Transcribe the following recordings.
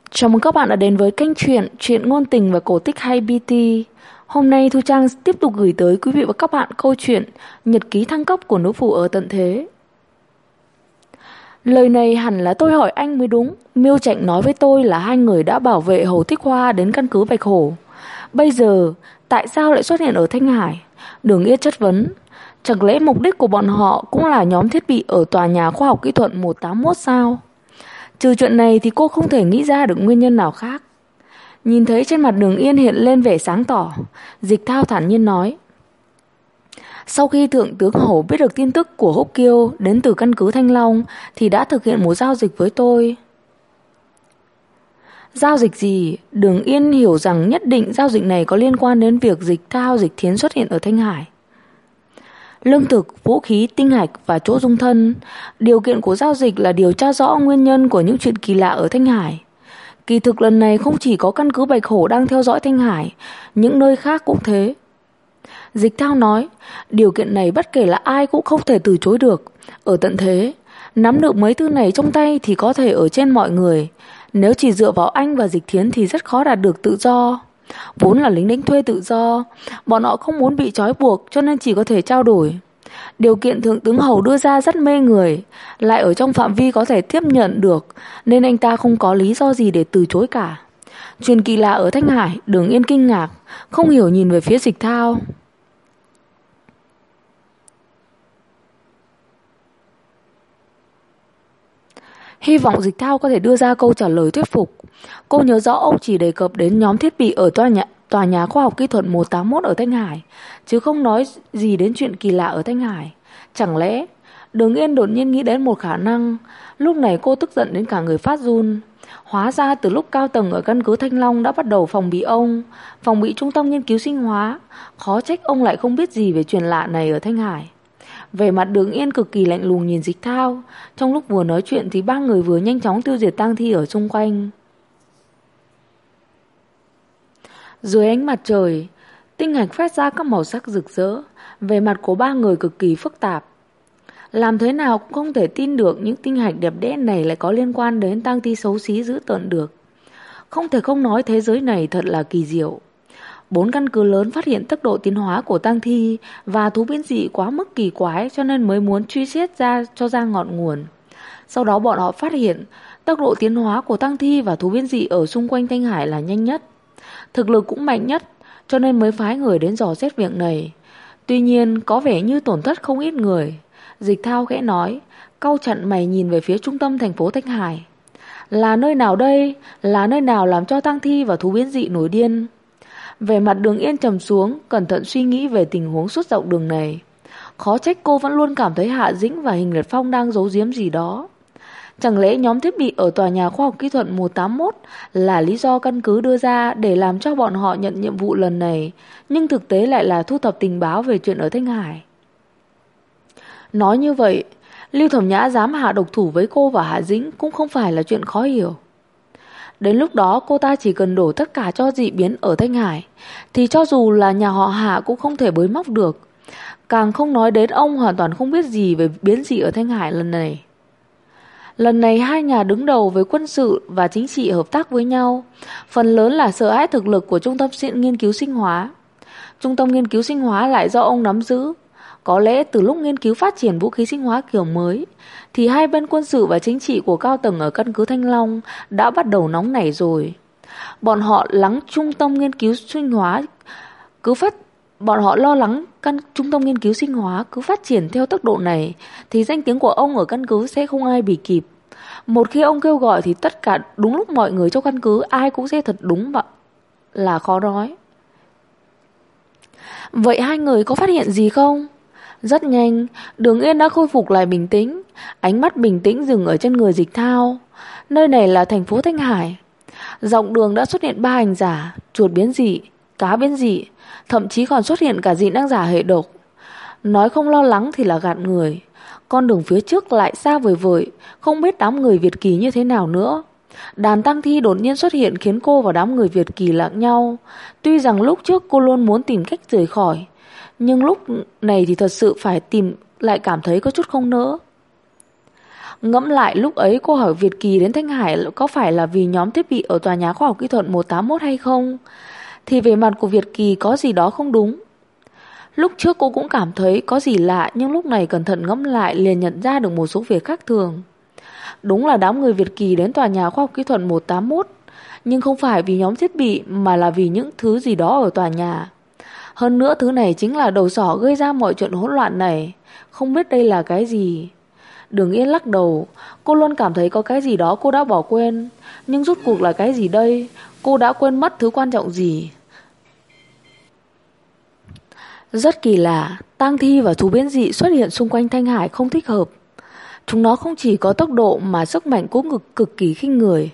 Chào mừng các bạn đã đến với kênh truyện ngôn tình và cổ tích hay BT. Hôm nay Thu Trang tiếp tục gửi tới quý vị và các bạn câu chuyện Nhật ký thăng cấp của nữ phụ ở tận thế. Lời này hẳn là tôi hỏi anh mới đúng. Miêu Trạch nói với tôi là hai người đã bảo vệ Hồ Thích Hoa đến căn cứ Bạch Hổ. Bây giờ tại sao lại xuất hiện ở Thanh Hải? Đường Yên chất vấn. Chẳng lẽ mục đích của bọn họ cũng là nhóm thiết bị ở tòa nhà khoa học kỹ thuật 181 sao? Trừ chuyện này thì cô không thể nghĩ ra được nguyên nhân nào khác. Nhìn thấy trên mặt Đường Yên hiện lên vẻ sáng tỏ, Dịch Thao thản nhiên nói. Sau khi Thượng tướng Hổ biết được tin tức của Húc Kiêu đến từ căn cứ Thanh Long thì đã thực hiện một giao dịch với tôi. Giao dịch gì? Đường Yên hiểu rằng nhất định giao dịch này có liên quan đến việc Dịch Thao Dịch Thiến xuất hiện ở Thanh Hải. Lương thực, vũ khí, tinh hạch và chỗ dung thân. Điều kiện của giao dịch là điều tra rõ nguyên nhân của những chuyện kỳ lạ ở Thanh Hải. Kỳ thực lần này không chỉ có căn cứ Bạch Hổ đang theo dõi Thanh Hải, những nơi khác cũng thế. Dịch Thao nói, điều kiện này bất kể là ai cũng không thể từ chối được. Ở tận thế, nắm được mấy thứ này trong tay thì có thể ở trên mọi người. Nếu chỉ dựa vào anh và Dịch Thiến thì rất khó đạt được tự do. Vốn là lính đánh thuê tự do, bọn họ không muốn bị trói buộc cho nên chỉ có thể trao đổi. Điều kiện Thượng tướng Hầu đưa ra rất mê người, lại ở trong phạm vi có thể tiếp nhận được, nên anh ta không có lý do gì để từ chối cả. Chuyện kỳ lạ ở Thanh Hải, Đường Yên kinh ngạc, không hiểu nhìn về phía Dịch Thao. Hy vọng Dịch Thao có thể đưa ra câu trả lời thuyết phục. Cô nhớ rõ ông chỉ đề cập đến nhóm thiết bị ở tòa nhà khoa học kỹ thuật 181 ở Thanh Hải, chứ không nói gì đến chuyện kỳ lạ ở Thanh Hải. Chẳng lẽ Đường Yên đột nhiên nghĩ đến một khả năng. Lúc này cô tức giận đến cả người phát run. Hóa ra từ lúc cao tầng ở căn cứ Thanh Long đã bắt đầu phòng bị ông, phòng bị trung tâm nghiên cứu sinh hóa. Khó trách ông lại không biết gì về chuyện lạ này ở Thanh Hải. Vẻ mặt Đường Yên cực kỳ lạnh lùng nhìn Dịch Thao. Trong lúc vừa nói chuyện thì ba người vừa nhanh chóng tiêu diệt tang thi ở xung quanh. Dưới ánh mặt trời, tinh hạch phát ra các màu sắc rực rỡ. Vẻ mặt của ba người cực kỳ phức tạp. Làm thế nào cũng không thể tin được những tinh hạch đẹp đẽ này lại có liên quan đến tang thi xấu xí dữ tợn được. Không thể không nói thế giới này thật là kỳ diệu. 4 căn cứ lớn phát hiện tốc độ tiến hóa của tang thi và thú biến dị quá mức kỳ quái cho nên mới muốn truy xét ra cho ra ngọn nguồn. Sau đó bọn họ phát hiện tốc độ tiến hóa của tang thi và thú biến dị ở xung quanh Thanh Hải là nhanh nhất. Thực lực cũng mạnh nhất cho nên mới phái người đến dò xét việc này. Tuy nhiên có vẻ như tổn thất không ít người. Dịch Thao khẽ nói, cau chặn mày nhìn về phía trung tâm thành phố Thanh Hải. Là nơi nào đây? Là nơi nào làm cho tang thi và thú biến dị nổi điên? Vẻ mặt Đường Yên trầm xuống, cẩn thận suy nghĩ về tình huống suốt dọc đường này. Khó trách cô vẫn luôn cảm thấy Hạ Dĩnh và Hình Liệt Phong đang giấu giếm gì đó. Chẳng lẽ nhóm thiết bị ở tòa nhà khoa học kỹ thuật 181 là lý do căn cứ đưa ra để làm cho bọn họ nhận nhiệm vụ lần này, nhưng thực tế lại là thu thập tình báo về chuyện ở Thanh Hải. Nói như vậy, Lưu Thẩm Nhã dám hạ độc thủ với cô và Hạ Dĩnh cũng không phải là chuyện khó hiểu. Đến lúc đó cô ta chỉ cần đổ tất cả cho dị biến ở Thanh Hải thì cho dù là nhà họ Hạ cũng không thể bới móc được. Càng không nói đến ông hoàn toàn không biết gì về biến dị ở Thanh Hải lần này. Lần này hai nhà đứng đầu với quân sự và chính trị hợp tác với nhau, phần lớn là sợ hãi thực lực của Trung tâm nghiên cứu sinh hóa. Trung tâm nghiên cứu sinh hóa lại do ông nắm giữ. Có lẽ từ lúc nghiên cứu phát triển vũ khí sinh hóa kiểu mới thì hai bên quân sự và chính trị của cao tầng ở căn cứ Thanh Long đã bắt đầu nóng nảy rồi. Bọn họ lắng trung tâm nghiên cứu sinh hóa cứ phát Bọn họ lo lắng trung tâm nghiên cứu sinh hóa cứ phát triển theo tốc độ này thì danh tiếng của ông ở căn cứ sẽ không ai bì kịp. Một khi ông kêu gọi thì tất cả đúng lúc mọi người trong căn cứ ai cũng sẽ thật đúng vậy là khó nói. Vậy hai người có phát hiện gì không? Rất nhanh, Đường Yên đã khôi phục lại bình tĩnh. Ánh mắt bình tĩnh dừng ở trên người Dịch Thao. Nơi này là thành phố Thanh Hải. Dọc đường đã xuất hiện 3 hành giả, chuột biến dị, cá biến dị, thậm chí còn xuất hiện cả dị năng giả hệ độc. Nói không lo lắng thì là gạt người. Con đường phía trước lại xa vời vợi, không biết đám người Việt Kỳ như thế nào nữa. Đàn tang thi đột nhiên xuất hiện khiến cô và đám người Việt Kỳ lạc nhau. Tuy rằng lúc trước cô luôn muốn tìm cách rời khỏi, nhưng lúc này thì thật sự phải tìm lại cảm thấy có chút không nỡ. Ngẫm lại lúc ấy cô hỏi Việt Kỳ đến Thanh Hải có phải là vì nhóm thiết bị ở tòa nhà khoa học kỹ thuật 181 hay không, thì về mặt của Việt Kỳ có gì đó không đúng. Lúc trước cô cũng cảm thấy có gì lạ, nhưng lúc này cẩn thận ngẫm lại liền nhận ra được một số việc khác thường. Đúng là đám người Việt Kỳ đến tòa nhà khoa học kỹ thuật 181, nhưng không phải vì nhóm thiết bị mà là vì những thứ gì đó ở tòa nhà. Hơn nữa thứ này chính là đầu sỏ gây ra mọi chuyện hỗn loạn này. Không biết đây là cái gì. Đường Yên lắc đầu. Cô luôn cảm thấy có cái gì đó cô đã bỏ quên, nhưng rốt cuộc là cái gì đây? Cô đã quên mất thứ quan trọng gì? Rất kỳ lạ, tang thi và thú biến dị xuất hiện xung quanh Thanh Hải không thích hợp. Chúng nó không chỉ có tốc độ mà sức mạnh cũng cực kỳ kinh người.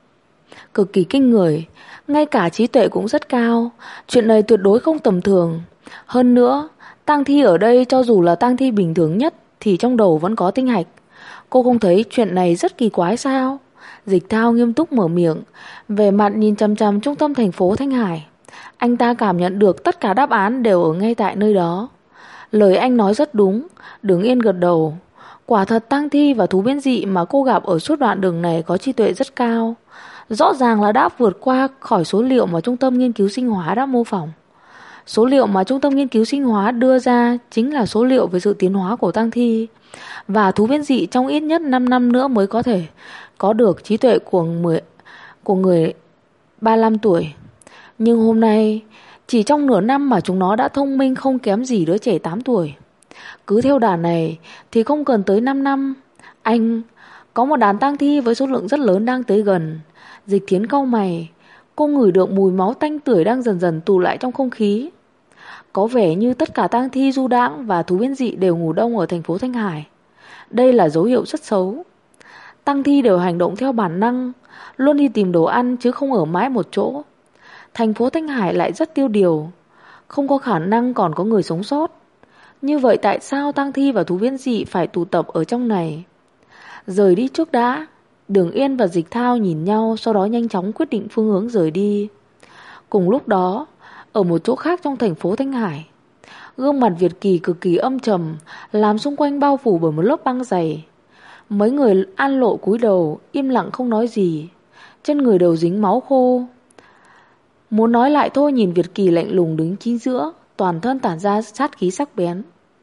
Cực kỳ kinh người, ngay cả trí tuệ cũng rất cao. Chuyện này tuyệt đối không tầm thường. Hơn nữa, tang thi ở đây cho dù là tang thi bình thường nhất thì trong đầu vẫn có tinh hạch. Cô không thấy chuyện này rất kỳ quái sao? Dịch Thao nghiêm túc mở miệng, về mặt nhìn chằm chằm trung tâm thành phố Thanh Hải. Anh ta cảm nhận được tất cả đáp án đều ở ngay tại nơi đó. Lời anh nói rất đúng. Đường Yên gật đầu. Quả thật tang thi và thú biến dị mà cô gặp ở suốt đoạn đường này có trí tuệ rất cao. Rõ ràng là đã vượt qua khỏi số liệu mà Trung tâm Nghiên cứu Sinh hóa đã mô phỏng. Số liệu mà Trung tâm Nghiên cứu Sinh hóa đưa ra chính là số liệu về sự tiến hóa của tang thi và thú biến dị trong ít nhất 5 năm nữa mới có thể có được trí tuệ của người 35 tuổi. Nhưng hôm nay, chỉ trong nửa năm mà chúng nó đã thông minh không kém gì đứa trẻ 8 tuổi. Cứ theo đà này thì không cần tới 5 năm. Anh, có một đàn tang thi với số lượng rất lớn đang tới gần. Dịch Thiến cau mày. Cô ngửi được mùi máu tanh tưởi đang dần dần tụ lại trong không khí. Có vẻ như tất cả tang thi du đãng và thú biến dị đều ngủ đông ở thành phố Thanh Hải. Đây là dấu hiệu rất xấu. Tang thi đều hành động theo bản năng, luôn đi tìm đồ ăn chứ không ở mãi một chỗ. Thành phố Thanh Hải lại rất tiêu điều, không có khả năng còn có người sống sót. Như vậy tại sao tang thi và thú biến dị phải tụ tập ở trong này? Rời đi trước đã. Đường Yên và Dịch Thao nhìn nhau, sau đó nhanh chóng quyết định phương hướng rời đi. Cùng lúc đó, ở một chỗ khác trong thành phố Thanh Hải, gương mặt Việt Kỳ cực kỳ âm trầm, làm xung quanh bao phủ bởi một lớp băng dày. Mấy người An Lộ cúi đầu, im lặng không nói gì. Trên người đều dính máu khô. Muốn nói lại thôi, nhìn Việt Kỳ lạnh lùng đứng chính giữa, toàn thân tản ra sát khí sắc bén.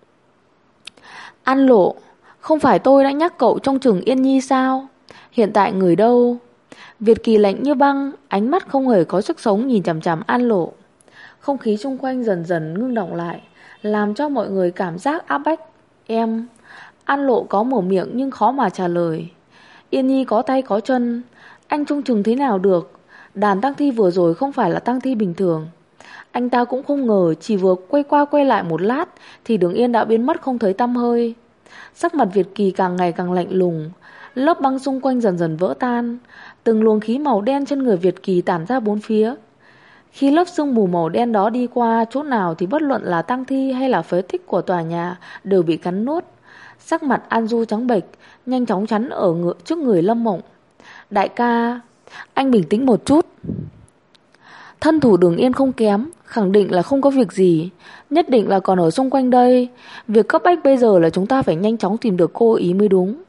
An Lộ, không phải tôi đã nhắc cậu trong trường Yên Nhi sao? Hiện tại người đâu? Việt Kỳ lạnh như băng, ánh mắt không hề có sức sống nhìn chằm chằm An Lộ. Không khí xung quanh dần dần ngưng động lại, làm cho mọi người cảm giác áp bách. Em... An Lộ có mở miệng nhưng khó mà trả lời. Yên Nhi có tay có chân, anh trông chừng thế nào được? Đàn tang thi vừa rồi không phải là tang thi bình thường. Anh ta cũng không ngờ chỉ vừa quay qua quay lại một lát thì Đường Yên đã biến mất không thấy tăm hơi. Sắc mặt Việt Kỳ càng ngày càng lạnh lùng. Lớp băng xung quanh dần dần vỡ tan. Từng luồng khí màu đen trên người Việt Kỳ tản ra bốn phía. Khi lớp sương mù màu đen đó đi qua chỗ nào thì bất luận là tang thi hay là phế tích của tòa nhà đều bị cắn nuốt. Sắc mặt An Du trắng bệch, nhanh chóng chắn ở trước người Lâm Mộng. Đại ca, anh bình tĩnh một chút. Thân thủ Đường Yên không kém, khẳng định là không có việc gì, nhất định là còn ở xung quanh đây. Việc cấp bách bây giờ là chúng ta phải nhanh chóng tìm được cô ý mới đúng.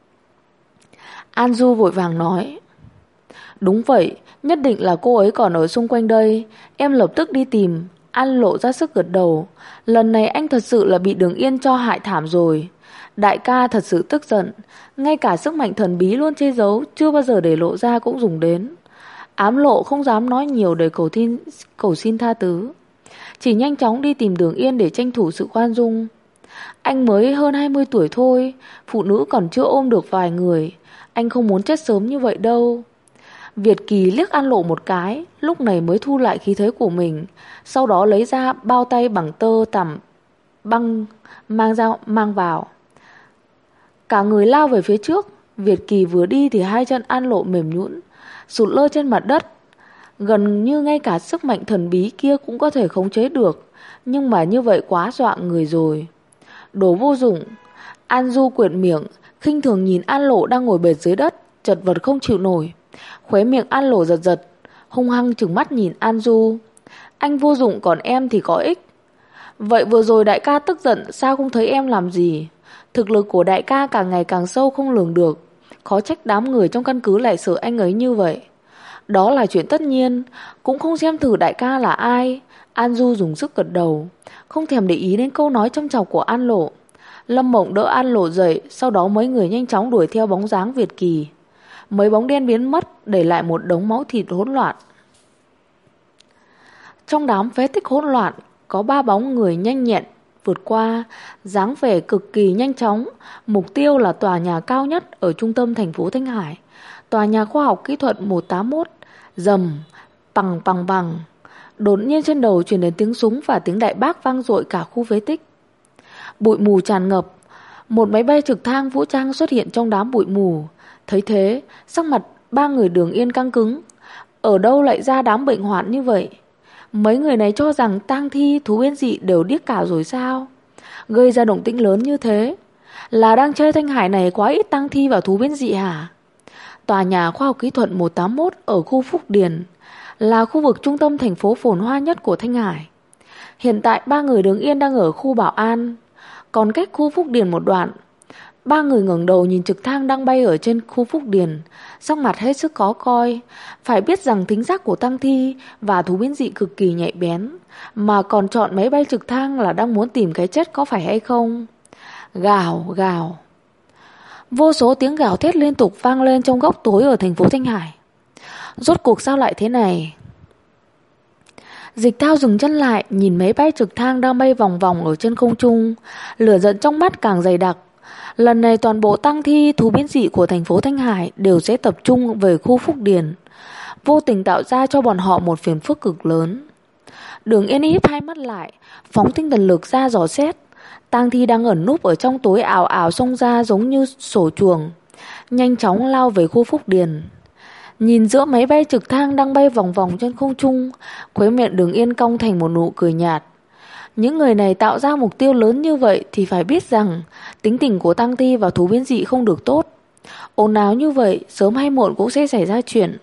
An Du vội vàng nói. Đúng vậy, nhất định là cô ấy còn ở xung quanh đây. Em lập tức đi tìm. An Lộ ra sức gật đầu. Lần này anh thật sự là bị Đường Yên cho hại thảm rồi. Đại ca thật sự tức giận. Ngay cả sức mạnh thần bí luôn che giấu, chưa bao giờ để lộ ra cũng dùng đến. Ám Lộ không dám nói nhiều để cầu xin tha thứ, chỉ nhanh chóng đi tìm Đường Yên để tranh thủ sự khoan dung. Anh mới hơn 20 tuổi thôi, phụ nữ còn chưa ôm được vài người. Anh không muốn chết sớm như vậy đâu. Việt Kỳ liếc An Lộ một cái, lúc này mới thu lại khí thế của mình. Sau đó lấy ra bao tay bằng tơ tằm băng mang vào. Cả người lao về phía trước. Việt Kỳ vừa đi thì hai chân An Lộ mềm nhũn, sụt lơ trên mặt đất. Gần như ngay cả sức mạnh thần bí kia cũng có thể khống chế được, nhưng mà như vậy quá dọa người rồi. Đồ vô dụng. An Du quệt miệng, khinh thường nhìn An Lộ đang ngồi bệt dưới đất, chật vật không chịu nổi. Khóe miệng An Lộ giật giật, hung hăng trừng mắt nhìn An Du. Anh vô dụng còn em thì có ích. Vậy vừa rồi đại ca tức giận sao không thấy em làm gì? Thực lực của đại ca càng ngày càng sâu không lường được. Khó trách đám người trong căn cứ lại sợ anh ấy như vậy. Đó là chuyện tất nhiên. Cũng không xem thử đại ca là ai. An Du dùng sức gật đầu, không thèm để ý đến câu nói châm chọc của An Lộ. Lâm Mộng đỡ An Lộ dậy, sau đó mấy người nhanh chóng đuổi theo bóng dáng Việt Kỳ. Mấy bóng đen biến mất, để lại một đống máu thịt hỗn loạn. Trong đám phế tích hỗn loạn, có 3 bóng người nhanh nhẹn vượt qua, dáng vẻ cực kỳ nhanh chóng. Mục tiêu là tòa nhà cao nhất ở trung tâm thành phố Thanh Hải, tòa nhà khoa học kỹ thuật 181. Rầm, bằng bằng bằng. Đột nhiên trên đầu truyền đến tiếng súng và tiếng đại bác vang dội cả khu phế tích. Bụi mù tràn ngập. Một máy bay trực thăng vũ trang xuất hiện trong đám bụi mù. Thấy thế, sắc mặt 3 người Đường Yên căng cứng. Ở đâu lại ra đám bệnh hoạn như vậy? Mấy người này cho rằng tang thi, thú biến dị đều điếc cả rồi sao? Gây ra động tĩnh lớn như thế, là đang chơi Thanh Hải này quá ít tang thi và thú biến dị hả? Tòa nhà khoa học kỹ thuật 181 ở khu Phúc Điền là khu vực trung tâm thành phố phồn hoa nhất của Thanh Hải. Hiện tại 3 người Đường Yên đang ở khu Bảo An, còn cách khu Phúc Điền một đoạn. 3 người ngẩng đầu nhìn trực thăng đang bay ở trên khu Phúc Điền, sắc mặt hết sức khó coi. Phải biết rằng thính giác của tang thi và thú biến dị cực kỳ nhạy bén, mà còn chọn máy bay trực thăng là đang muốn tìm cái chết có phải hay không? Gào, gào. Vô số tiếng gào thét liên tục vang lên trong góc tối ở thành phố Thanh Hải. Rốt cuộc sao lại thế này? Dịch Thao dừng chân lại, nhìn máy bay trực thăng đang bay vòng vòng ở trên không trung, lửa giận trong mắt càng dày đặc. Lần này toàn bộ tang thi, thú biến dị của thành phố Thanh Hải đều sẽ tập trung về khu Phúc Điền, vô tình tạo ra cho bọn họ một phiền phức cực lớn. Đường Yên híp hai mắt lại, phóng tinh thần lực ra dò xét. Tang thi đang ẩn núp ở trong tối ảo ảo xông ra giống như sổ chuồng, nhanh chóng lao về khu Phúc Điền. Nhìn giữa máy bay trực thăng đang bay vòng vòng trên không trung, khóe miệng Đường Yên cong thành một nụ cười nhạt. Những người này tạo ra mục tiêu lớn như vậy thì phải biết rằng tính tình của tang thi và thú biến dị không được tốt. Ồn ào như vậy sớm hay muộn cũng sẽ xảy ra chuyện.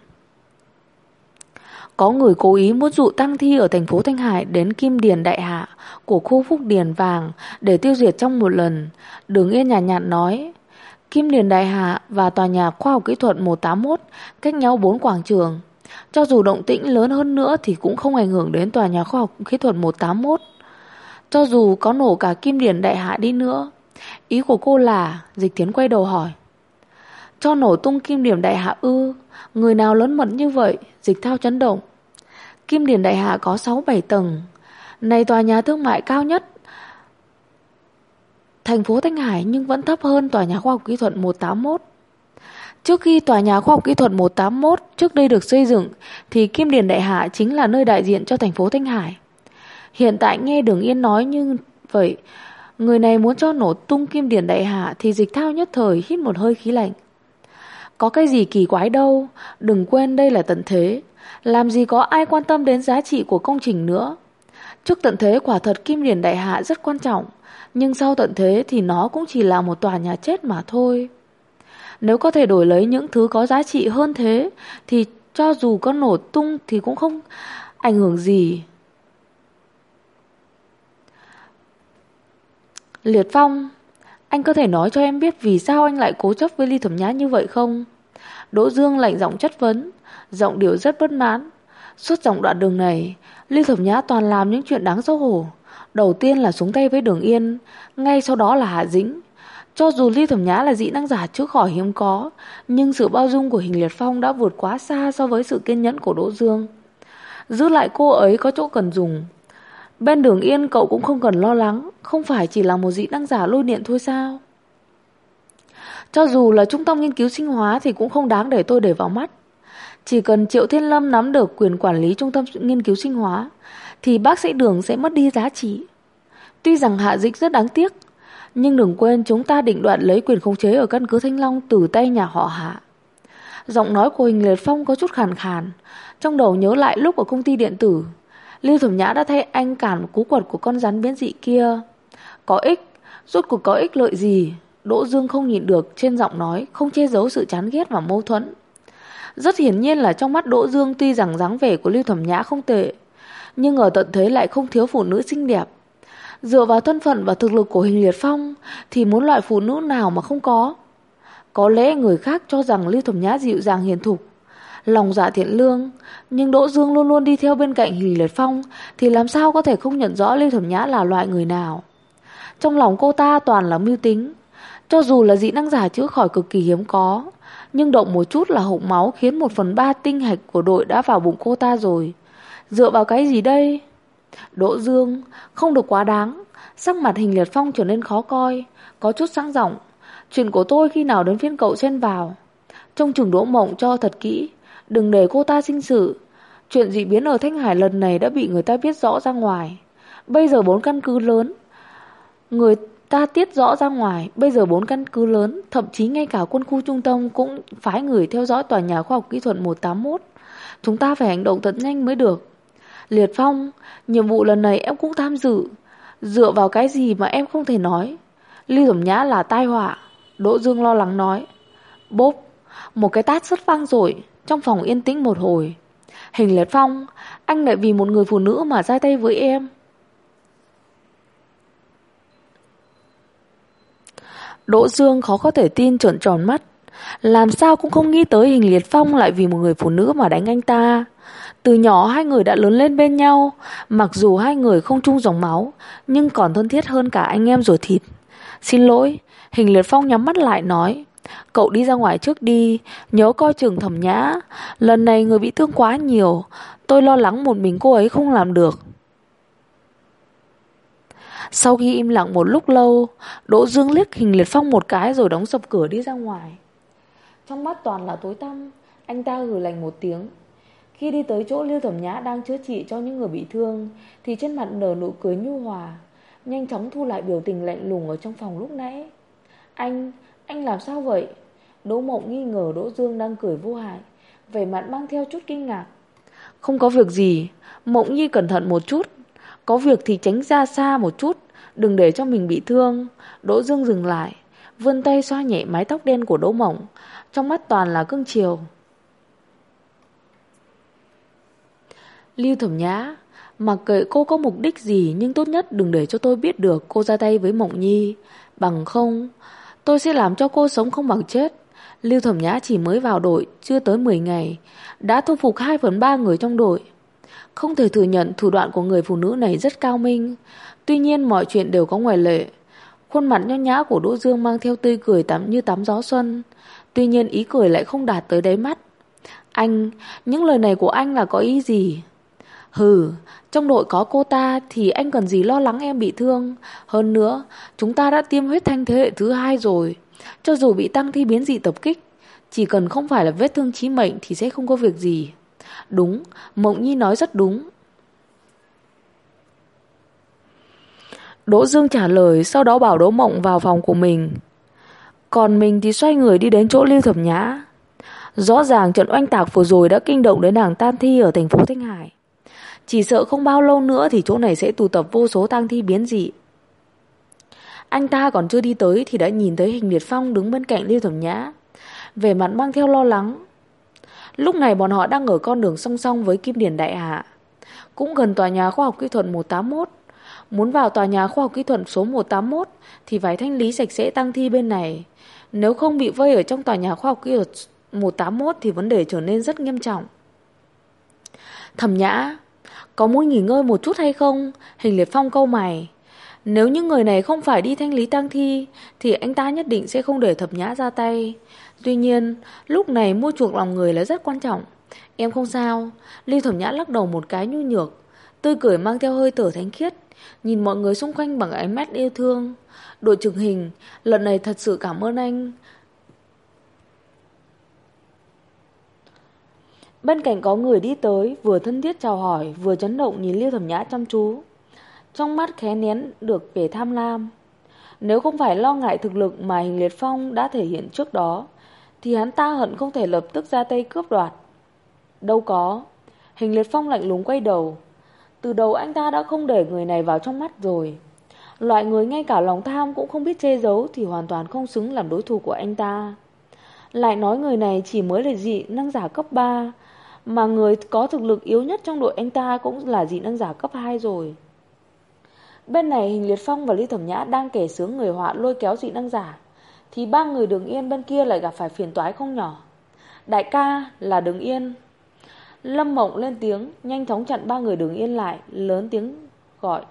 Có người cố ý muốn dụ tang thi ở thành phố Thanh Hải đến Kim Điền Đại Hạ của khu Phúc Điền Vàng để tiêu diệt trong một lần. Đường Yên nhàn nhạt nói, Kim Điền Đại Hạ và tòa nhà khoa học kỹ thuật 181 cách nhau 4 quảng trường. Cho dù động tĩnh lớn hơn nữa thì cũng không ảnh hưởng đến tòa nhà khoa học kỹ thuật 181. Cho dù có nổ cả Kim Điền Đại Hạ đi nữa. Ý của cô là... Dịch Thiến quay đầu hỏi, cho nổ tung Kim Điền Đại Hạ ư? Người nào lớn mật như vậy? Dịch Thao chấn động. Kim Điền Đại Hạ có 6-7 tầng, này tòa nhà thương mại cao nhất thành phố Thanh Hải, nhưng vẫn thấp hơn tòa nhà khoa học kỹ thuật 181. Trước khi tòa nhà khoa học kỹ thuật 181 trước đây được xây dựng thì Kim Điền Đại Hạ chính là nơi đại diện cho thành phố Thanh Hải. Hiện tại nghe Đường Yên nói như vậy, người này muốn cho nổ tung Kim Điền Đại Hạ, thì Dịch Thao nhất thời hít một hơi khí lạnh. Có cái gì kỳ quái đâu, đừng quên đây là tận thế, làm gì có ai quan tâm đến giá trị của công trình nữa. Trước tận thế quả thật Kim Điền Đại Hạ rất quan trọng, nhưng sau tận thế thì nó cũng chỉ là một tòa nhà chết mà thôi. Nếu có thể đổi lấy những thứ có giá trị hơn thế thì cho dù có nổ tung thì cũng không ảnh hưởng gì. Liệt Phong, anh có thể nói cho em biết vì sao anh lại cố chấp với Ly Thẩm Nhã như vậy không? Đỗ Dương lạnh giọng chất vấn, giọng điệu rất bất mãn. Suốt dòng đoạn đường này, Ly Thẩm Nhã toàn làm những chuyện đáng xấu hổ. Đầu tiên là xuống tay với Đường Yên, ngay sau đó là Hạ Dĩnh. Cho dù Ly Thẩm Nhã là dị năng giả chữa khỏi hiếm có, nhưng sự bao dung của Hình Liệt Phong đã vượt quá xa so với sự kiên nhẫn của Đỗ Dương. Giữ lại cô ấy có chỗ cần dùng. Bên Đường Yên cậu cũng không cần lo lắng, không phải chỉ là một dị năng giả lôi điện thôi sao? Cho dù là trung tâm nghiên cứu sinh hóa thì cũng không đáng để tôi để vào mắt. Chỉ cần Triệu Thiên Lâm nắm được quyền quản lý trung tâm nghiên cứu sinh hóa thì bác sĩ Đường sẽ mất đi giá trị. Tuy rằng Hạ Dịch rất đáng tiếc, nhưng đừng quên chúng ta định đoạt lấy quyền khống chế ở căn cứ Thanh Long từ tay nhà họ Hạ. Giọng nói của Hình Liệt Phong có chút khàn khàn, trong đầu nhớ lại lúc ở công ty điện tử, Lưu Thẩm Nhã đã thay anh cản cú quật của con rắn biến dị kia. Có ích, rốt cuộc có ích lợi gì? Đỗ Dương không nhịn được, trên giọng nói không che giấu sự chán ghét và mâu thuẫn. Rất hiển nhiên là trong mắt Đỗ Dương tuy rằng dáng vẻ của Lưu Thẩm Nhã không tệ, nhưng ở tận thế lại không thiếu phụ nữ xinh đẹp. Dựa vào thân phận và thực lực của Hình Liệt Phong thì muốn loại phụ nữ nào mà không có. Có lẽ người khác cho rằng Lưu Thẩm Nhã dịu dàng hiền thục, lòng dạ thiện lương, nhưng Đỗ Dương luôn luôn đi theo bên cạnh Hình Liệt Phong thì làm sao có thể không nhận rõ Lưu Thẩm Nhã là loại người nào. Trong lòng cô ta toàn là mưu tính. Cho dù là dị năng giả chữa khỏi cực kỳ hiếm có, nhưng động một chút là hộc máu khiến 1/3 tinh hạch của đội đã vào bụng cô ta rồi. Dựa vào cái gì đây? Đỗ Dương, không được quá đáng. Sắc mặt Hình Liệt Phong trở nên khó coi, có chút sáng giọng. Chuyện của tôi khi nào đến phiên cậu xen vào. Trông chừng Đỗ Mộng cho thật kỹ, đừng để cô ta sinh sự. Chuyện dị biến ở Thanh Hải lần này đã bị người ta biết rõ ra ngoài. Bây giờ 4 căn cứ lớn, người ta tiết rõ ra ngoài. Bây giờ 4 căn cứ lớn, thậm chí ngay cả quân khu trung tâm cũng phái người theo dõi tòa nhà khoa học kỹ thuật 181. Chúng ta phải hành động thật nhanh mới được. Liệt Phong, nhiệm vụ lần này em cũng tham dự. Dựa vào cái gì mà em không thể nói. Lưu Thẩm Nhã là tai họa. Đỗ Dương lo lắng nói. Bốp, một cái tát rất vang dội. Trong phòng yên tĩnh một hồi. Hình Liệt Phong, anh lại vì một người phụ nữ mà ra tay với em. Đỗ Dương khó có thể tin, trợn tròn mắt. Làm sao cũng không nghĩ tới Hình Liệt Phong lại vì một người phụ nữ mà đánh anh ta. Từ nhỏ hai người đã lớn lên bên nhau, mặc dù hai người không chung dòng máu, nhưng còn thân thiết hơn cả anh em ruột thịt. Xin lỗi, Hình Liệt Phong nhắm mắt lại nói. Cậu đi ra ngoài trước đi, nhớ coi chừng Thẩm Nhã. Lần này người bị thương quá nhiều, tôi lo lắng một mình cô ấy không làm được. Sau khi im lặng một lúc lâu, Đỗ Dương liếc Hình Liệt Phong một cái rồi đóng sập cửa đi ra ngoài. Trong mắt toàn là tối tăm, anh ta hừ lạnh một tiếng. Khi đi tới chỗ Lưu Thẩm Nhã đang chữa trị cho những người bị thương thì trên mặt nở nụ cười nhu hòa, nhanh chóng thu lại biểu tình lạnh lùng ở trong phòng lúc nãy. Anh làm sao vậy? Đỗ Mộng nghi ngờ Đỗ Dương đang cười vô hại, vẻ mặt mang theo chút kinh ngạc. Không có việc gì, Mộng Nhi cẩn thận một chút, có việc thì tránh ra xa một chút, đừng để cho mình bị thương. Đỗ Dương dừng lại, vươn tay xoa nhẹ mái tóc đen của Đỗ Mộng, trong mắt toàn là cưng chiều. Lưu Thẩm Nhã, mặc kệ cô có mục đích gì nhưng tốt nhất đừng để cho tôi biết được cô ra tay với Mộng Nhi. Bằng không, tôi sẽ làm cho cô sống không bằng chết. Lưu Thẩm Nhã chỉ mới vào đội chưa tới 10 ngày, đã thu phục 2/3 người trong đội. Không thể thừa nhận thủ đoạn của người phụ nữ này rất cao minh. Tuy nhiên mọi chuyện đều có ngoại lệ. Khuôn mặt nho nhã của Đỗ Dương mang theo tươi cười như tắm gió xuân. Tuy nhiên ý cười lại không đạt tới đáy mắt. Anh, những lời này của anh là có ý gì? Hừ, trong đội có cô ta thì anh cần gì lo lắng em bị thương. Hơn nữa, chúng ta đã tiêm huyết thanh thế hệ thứ 2 rồi. Cho dù bị tăng thi biến dị tập kích, chỉ cần không phải là vết thương chí mệnh thì sẽ không có việc gì. Đúng, Mộng Nhi nói rất đúng. Đỗ Dương trả lời, sau đó bảo Đỗ Mộng vào phòng của mình. Còn mình thì xoay người đi đến chỗ Lưu Thẩm Nhã. Rõ ràng trận oanh tạc vừa rồi đã kinh động đến đảng tang thi ở thành phố Thanh Hải. Chỉ sợ không bao lâu nữa thì chỗ này sẽ tụ tập vô số tang thi biến dị. Anh ta còn chưa đi tới thì đã nhìn thấy Hình Liệt Phong đứng bên cạnh Lưu Thẩm Nhã, vẻ mặt mang theo lo lắng. Lúc này bọn họ đang ở con đường song song với Kim Điển Đại Hạ, cũng gần tòa nhà khoa học kỹ thuật 181. Muốn vào tòa nhà khoa học kỹ thuật số 181 thì phải thanh lý sạch sẽ tang thi bên này. Nếu không bị vây ở trong tòa nhà khoa học kỹ thuật 181 thì vấn đề trở nên rất nghiêm trọng. Thẩm Nhã, có muốn nghỉ ngơi một chút hay không? Hình Liệt Phong cau mày. Nếu những người này không phải đi thanh lý tang thi thì anh ta nhất định sẽ không để Thẩm Nhã ra tay. Tuy nhiên, lúc này mua chuộc lòng người là rất quan trọng. Em không sao. Lưu Thẩm Nhã lắc đầu một cái nhu nhược, tươi cười mang theo hơi thở thánh khiết, nhìn mọi người xung quanh bằng ánh mắt yêu thương. Đội trưởng Hình, lần này thật sự cảm ơn anh. Bên cạnh có người đi tới, vừa thân thiết chào hỏi, vừa chấn động nhìn Lưu Thẩm Nhã chăm chú, trong mắt khẽ nén được vẻ tham lam. Nếu không phải lo ngại thực lực mà Hình Liệt Phong đã thể hiện trước đó thì hắn ta hận không thể lập tức ra tay cướp đoạt. Đâu có. Hình Liệt Phong lạnh lùng quay đầu. Từ đầu anh ta đã không để người này vào trong mắt rồi. Loại người ngay cả lòng tham cũng không biết che giấu thì hoàn toàn không xứng làm đối thủ của anh ta. Lại nói người này chỉ mới là dị năng giả cấp 3, mà người có thực lực yếu nhất trong đội anh ta cũng là dị năng giả cấp 2 rồi. Bên này Hình Liệt Phong và Lý Thẩm Nhã đang kể sướng người họa lôi kéo dị năng giả, thì ba người Đường Yên bên kia lại gặp phải phiền toái không nhỏ. Đại ca là Đường Yên. Lâm Mộng lên tiếng, nhanh chóng chặn ba người Đường Yên lại, lớn tiếng gọi.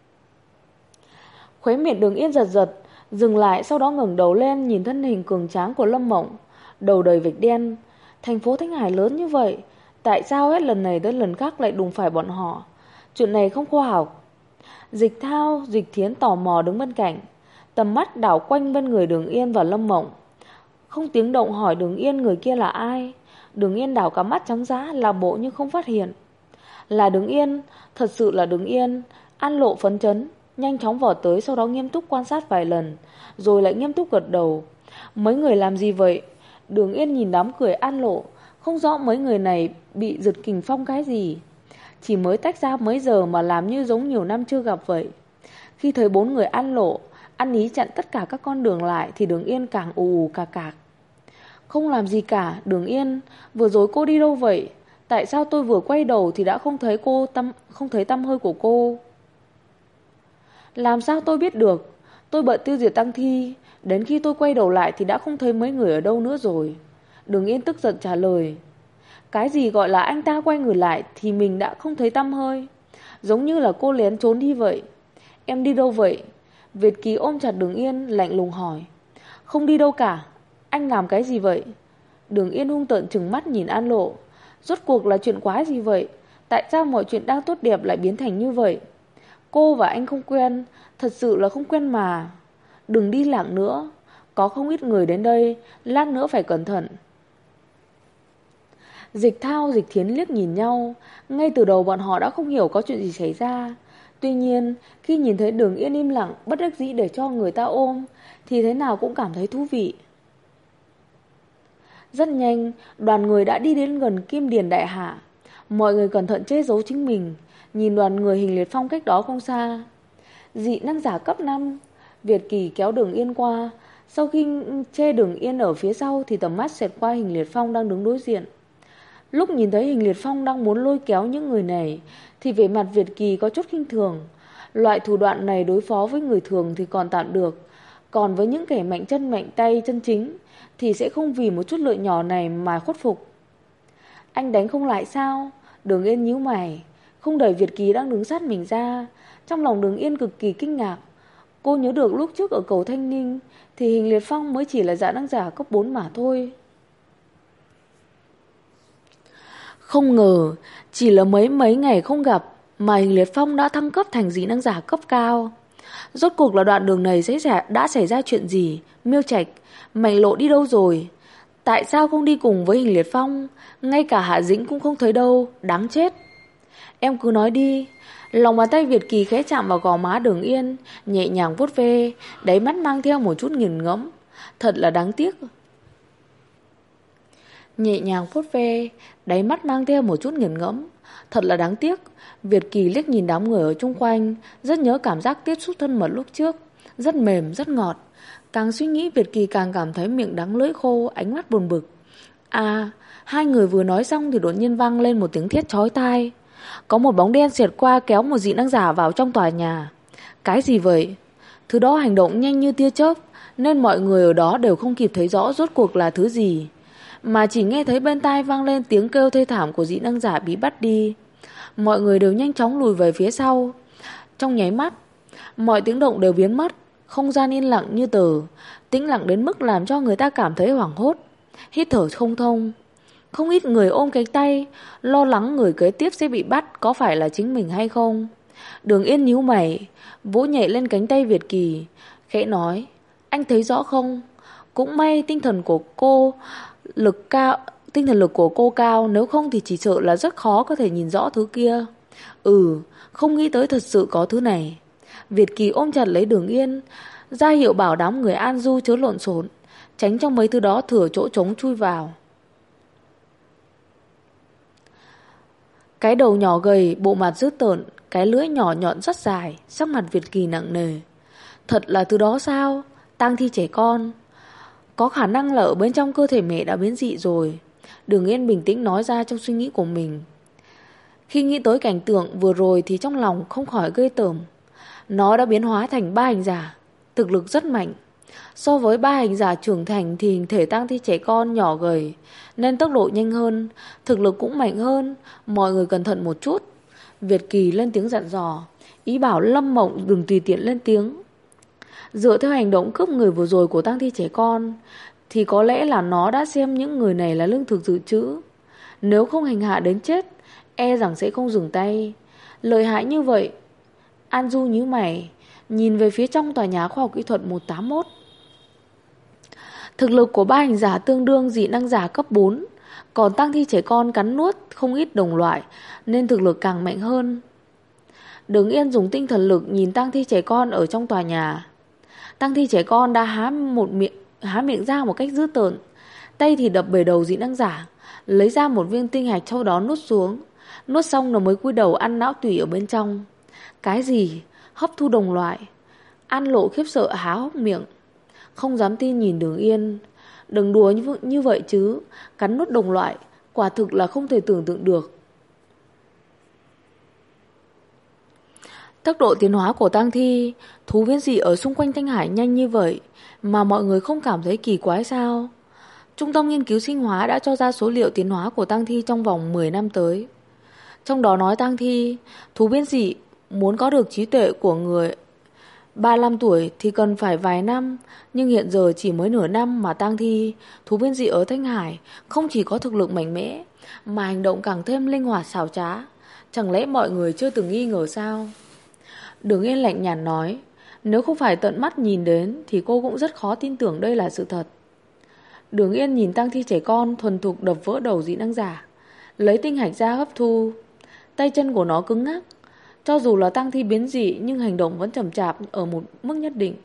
Khóe miệng Đường Yên giật giật, dừng lại, sau đó ngẩng đầu lên nhìn thân hình cường tráng của Lâm Mộng, đầu đầy vệt đen. Thành phố Thanh Hải lớn như vậy, tại sao hết lần này tới lần khác lại đụng phải bọn họ? Chuyện này không khoa học. Dịch Thao, Dịch Thiến tò mò đứng bên cạnh, tầm mắt đảo quanh bên người Đường Yên và Lâm Mộng, không tiếng động hỏi Đường Yên người kia là ai. Đường Yên đảo cả mắt trắng dã, làm bộ như không phát hiện. Là Đường Yên, thật sự là Đường Yên. An Lộ phấn chấn, nhanh chóng vọt tới, sau đó nghiêm túc quan sát vài lần, rồi lại nghiêm túc gật đầu. Mấy người làm gì vậy? Đường Yên nhìn đám cười An Lộ, không rõ mấy người này bị giật kình phong cái gì. Chỉ mới tách ra mấy giờ mà làm như giống nhiều năm chưa gặp vậy. Khi thấy bốn người An Lộ ăn ý chặn tất cả các con đường lại, thì Đường Yên càng ù ù cà cạc. Không làm gì cả, Đường Yên, vừa rồi cô đi đâu vậy? Tại sao tôi vừa quay đầu thì đã không thấy tăm hơi của cô? Làm sao tôi biết được? Tôi bận tiêu diệt tang thi, đến khi tôi quay đầu lại thì đã không thấy mấy người ở đâu nữa rồi. Đường Yên tức giận trả lời. Cái gì gọi là anh ta quay người lại thì mình đã không thấy tăm hơi? Giống như là cô lén trốn đi vậy. Em đi đâu vậy? Việt Kỳ ôm chặt Đường Yên, lạnh lùng hỏi. Không đi đâu cả. Anh làm cái gì vậy? Đường Yên hung tợn trừng mắt nhìn An Lộ. Rốt cuộc là chuyện quái gì vậy? Tại sao mọi chuyện đang tốt đẹp lại biến thành như vậy? Cô và anh không quen, thật sự là không quen mà. Đừng đi lạc nữa, có không ít người đến đây, lát nữa phải cẩn thận. Dịch Thao, Dịch Thiến liếc nhìn nhau. Ngay từ đầu bọn họ đã không hiểu có chuyện gì xảy ra. Tuy nhiên, khi nhìn thấy Đường Yên im lặng, bất đắc dĩ để cho người ta ôm, thì thế nào cũng cảm thấy thú vị. Rất nhanh, đoàn người đã đi đến gần Kim Điền Đại Hạ. Mọi người cẩn thận che giấu chính mình, nhìn đoàn người Hình Liệt Phong cách đó không xa. Dị năng giả cấp 5. Việt Kỳ kéo Đường Yên qua. Sau khi che Đường Yên ở phía sau thì tầm mắt xẹt qua Hình Liệt Phong đang đứng đối diện. Lúc nhìn thấy Hình Liệt Phong đang muốn lôi kéo những người này thì vẻ mặt Việt Kỳ có chút khinh thường. Loại thủ đoạn này đối phó với người thường thì còn tạm được, còn với những kẻ mạnh chân mạnh tay chân chính thì sẽ không vì một chút lợi nhỏ này mà khuất phục. Anh đánh không lại sao? Đường Yên nhíu mày. Không đợi Việt Kỳ đang đứng sát mình ra, trong lòng Đường Yên cực kỳ kinh ngạc. Cô nhớ được lúc trước ở cầu Thanh Ninh thì Hình Liệt Phong mới chỉ là dạ năng giả cấp 4 mà thôi. Không ngờ chỉ là mấy ngày không gặp mà Hình Liệt Phong đã thăng cấp thành dị năng giả cấp cao. Rốt cuộc là đoạn đường này đã xảy ra chuyện gì? Miêu Trạch, Mạnh Lộ đi đâu rồi? Tại sao không đi cùng với Hình Liệt Phong? Ngay cả Hạ Dĩnh cũng không thấy đâu, đáng chết. Em cứ nói đi. Lòng bàn tay Việt Kỳ khẽ chạm vào gò má Đường Yên, nhẹ nhàng vuốt ve, đáy mắt mang theo một chút nghiền ngẫm. Thật là đáng tiếc. Nhẹ nhàng vuốt ve, đáy mắt mang theo một chút nghiền ngẫm. Thật là đáng tiếc. Việt Kỳ liếc nhìn đám người ở chung quanh, rất nhớ cảm giác tiếp xúc thân mật lúc trước, rất mềm, rất ngọt. Càng suy nghĩ Việt Kỳ càng cảm thấy miệng đắng lưỡi khô, ánh mắt buồn bực. À, hai người vừa nói xong thì đột nhiên vang lên một tiếng thét chói tai. Có một bóng đen xẹt qua kéo một dị năng giả vào trong tòa nhà. Cái gì vậy? Thứ đó hành động nhanh như tia chớp, nên mọi người ở đó đều không kịp thấy rõ rốt cuộc là thứ gì, mà chỉ nghe thấy bên tai vang lên tiếng kêu thê thảm của dị năng giả bị bắt đi. Mọi người đều nhanh chóng lùi về phía sau. Trong nháy mắt, mọi tiếng động đều biến mất. Không gian yên lặng như tờ, tĩnh lặng đến mức làm cho người ta cảm thấy hoảng hốt, hít thở không thông. Không ít người ôm cánh tay, lo lắng người kế tiếp sẽ bị bắt có phải là chính mình hay không. Đường Yên nhíu mày, vỗ nhẹ lên cánh tay Việt Kỳ, khẽ nói, anh thấy rõ không? Cũng may tinh thần lực của cô cao, nếu không thì chỉ sợ là rất khó có thể nhìn rõ thứ kia. Không nghĩ tới thật sự có thứ này. Việt Kỳ ôm chặt lấy Đường Yên, ra hiệu bảo đám người An Du chớ lộn xộn, tránh trong mấy thứ đó thừa chỗ trống chui vào. Cái đầu nhỏ gầy, bộ mặt dữ tợn, cái lưỡi nhỏ nhọn rất dài, sắc mặt Việt Kỳ nặng nề. Thật là thứ đó sao? Tang thi trẻ con. Có khả năng là ở bên trong cơ thể mẹ đã biến dị rồi. Đường Yên bình tĩnh nói ra trong suy nghĩ của mình. Khi nghĩ tới cảnh tượng vừa rồi thì trong lòng không khỏi ghê tởm. Nó đã biến hóa thành 3 hành giả, thực lực rất mạnh. So với 3 hành giả trưởng thành thì hình thể tang thi trẻ con nhỏ gầy, nên tốc độ nhanh hơn, thực lực cũng mạnh hơn, mọi người cẩn thận một chút. Việt Kỳ lên tiếng dặn dò, ý bảo Lâm Mộng đừng tùy tiện lên tiếng. Dựa theo hành động cướp người vừa rồi của tang thi trẻ con, thì có lẽ là nó đã xem những người này là lương thực dự trữ. Nếu không hành hạ đến chết, e rằng sẽ không dừng tay. Lợi hại như vậy. An Du nhíu mày, nhìn về phía trong tòa nhà khoa học kỹ thuật 181. Thực lực của 3 hành giả tương đương dị năng giả cấp 4, còn tang thi trẻ con cắn nuốt không ít đồng loại, nên thực lực càng mạnh hơn. Đường Yên dùng tinh thần lực nhìn tang thi trẻ con ở trong tòa nhà. Tang thi trẻ con đã há miệng ra một cách dữ tợn, tay thì đập bể đầu dị năng giả, lấy ra một viên tinh hạch sau đó nuốt xuống. Nuốt xong nó mới cúi đầu ăn não tủy ở bên trong. Cái gì? Hấp thu đồng loại? An Lộ khiếp sợ há hốc miệng, không dám tin nhìn Đường Yên. Đừng đùa như vậy chứ, cắn nuốt đồng loại, quả thực là không thể tưởng tượng được. Tốc độ tiến hóa của tang thi, thú biến dị ở xung quanh Thanh Hải nhanh như vậy mà mọi người không cảm thấy kỳ quái sao? Trung tâm nghiên cứu sinh hóa đã cho ra số liệu tiến hóa của tang thi trong vòng 10 năm tới. Trong đó nói tang thi, thú biến dị muốn có được trí tuệ của người 35 tuổi thì cần phải vài năm, nhưng hiện giờ chỉ mới nửa năm mà tang thi, thú biến dị ở Thanh Hải không chỉ có thực lực mạnh mẽ mà hành động càng thêm linh hoạt xảo trá. Chẳng lẽ mọi người chưa từng nghi ngờ sao? Đường Yên lạnh nhạt nói, nếu không phải tận mắt nhìn đến thì cô cũng rất khó tin tưởng đây là sự thật. Đường Yên nhìn tang thi trẻ con thuần thục đập vỡ đầu dị năng giả, lấy tinh hạch ra hấp thu. Tay chân của nó cứng ngắc, cho dù là tang thi biến dị nhưng hành động vẫn chậm chạp ở một mức nhất định.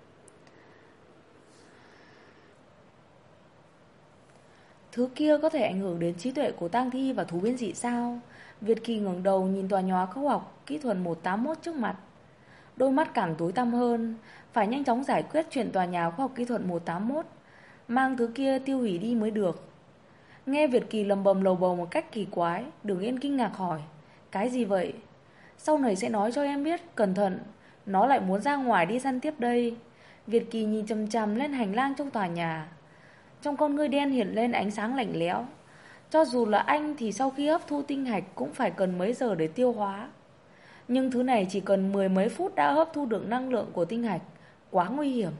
Thứ kia có thể ảnh hưởng đến trí tuệ của tang thi và thú biến dị sao? Việt Kỳ ngẩng đầu nhìn tòa nhà khoa học kỹ thuật 181 trước mặt, đôi mắt càng tối tăm hơn. Phải nhanh chóng giải quyết chuyện tòa nhà khoa học kỹ thuật 181, mang thứ kia tiêu hủy đi mới được. Nghe Việt Kỳ lầm bầm lầu bầu một cách kỳ quái, Đường Yên kinh ngạc hỏi, cái gì vậy? Sau này sẽ nói cho em biết, cẩn thận, nó lại muốn ra ngoài đi săn tiếp đây. Việt Kỳ nhìn chằm chằm lên hành lang trong tòa nhà, trong con ngươi đen hiện lên ánh sáng lạnh lẽo. Cho dù là anh thì sau khi hấp thu tinh hạch cũng phải cần mấy giờ để tiêu hóa, nhưng thứ này chỉ cần 10 mấy phút đã hấp thu được năng lượng của tinh hạch, quá nguy hiểm.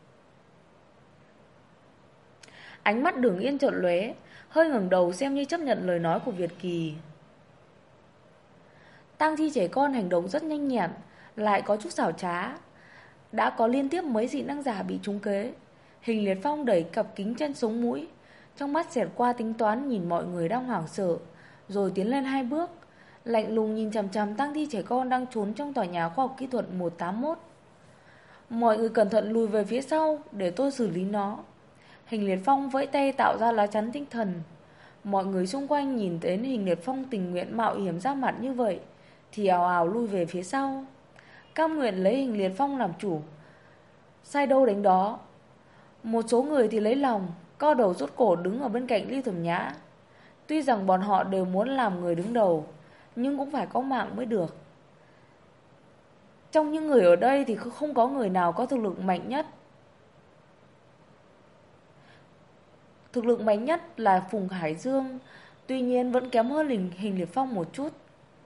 Ánh mắt Đường Yên chợt lóe, hơi ngẩng đầu xem như chấp nhận lời nói của Việt Kỳ. Tang thi trẻ con hành động rất nhanh nhẹn, lại có chút xảo trá. Đã có liên tiếp mấy dị năng giả bị trúng kế. Hình Liệt Phong đẩy cặp kính trên sống mũi, trong mắt xẹt qua tính toán nhìn mọi người đang hoảng sợ, rồi tiến lên 2 bước, lạnh lùng nhìn chằm chằm tang thi trẻ con đang trốn trong tòa nhà khoa học kỹ thuật 181. Mọi người cẩn thận lùi về phía sau để tôi xử lý nó. Hình Liệt Phong vẫy tay tạo ra lá chắn tinh thần. Mọi người xung quanh nhìn đến Hình Liệt Phong tình nguyện mạo hiểm ra mặt như vậy thì ào ào lui về phía sau, cam nguyện lấy Hình Liệt Phong làm chủ, sai đâu đánh đó. Một số người thì lấy lòng, co đầu rút cổ đứng ở bên cạnh Ly Thẩm Nhã. Tuy rằng bọn họ đều muốn làm người đứng đầu, nhưng cũng phải có mạng mới được. Trong những người ở đây thì không có người nào có thực lực mạnh nhất. Thực lực mạnh nhất là Phùng Hải Dương, tuy nhiên vẫn kém hơn Hình Liệt Phong một chút.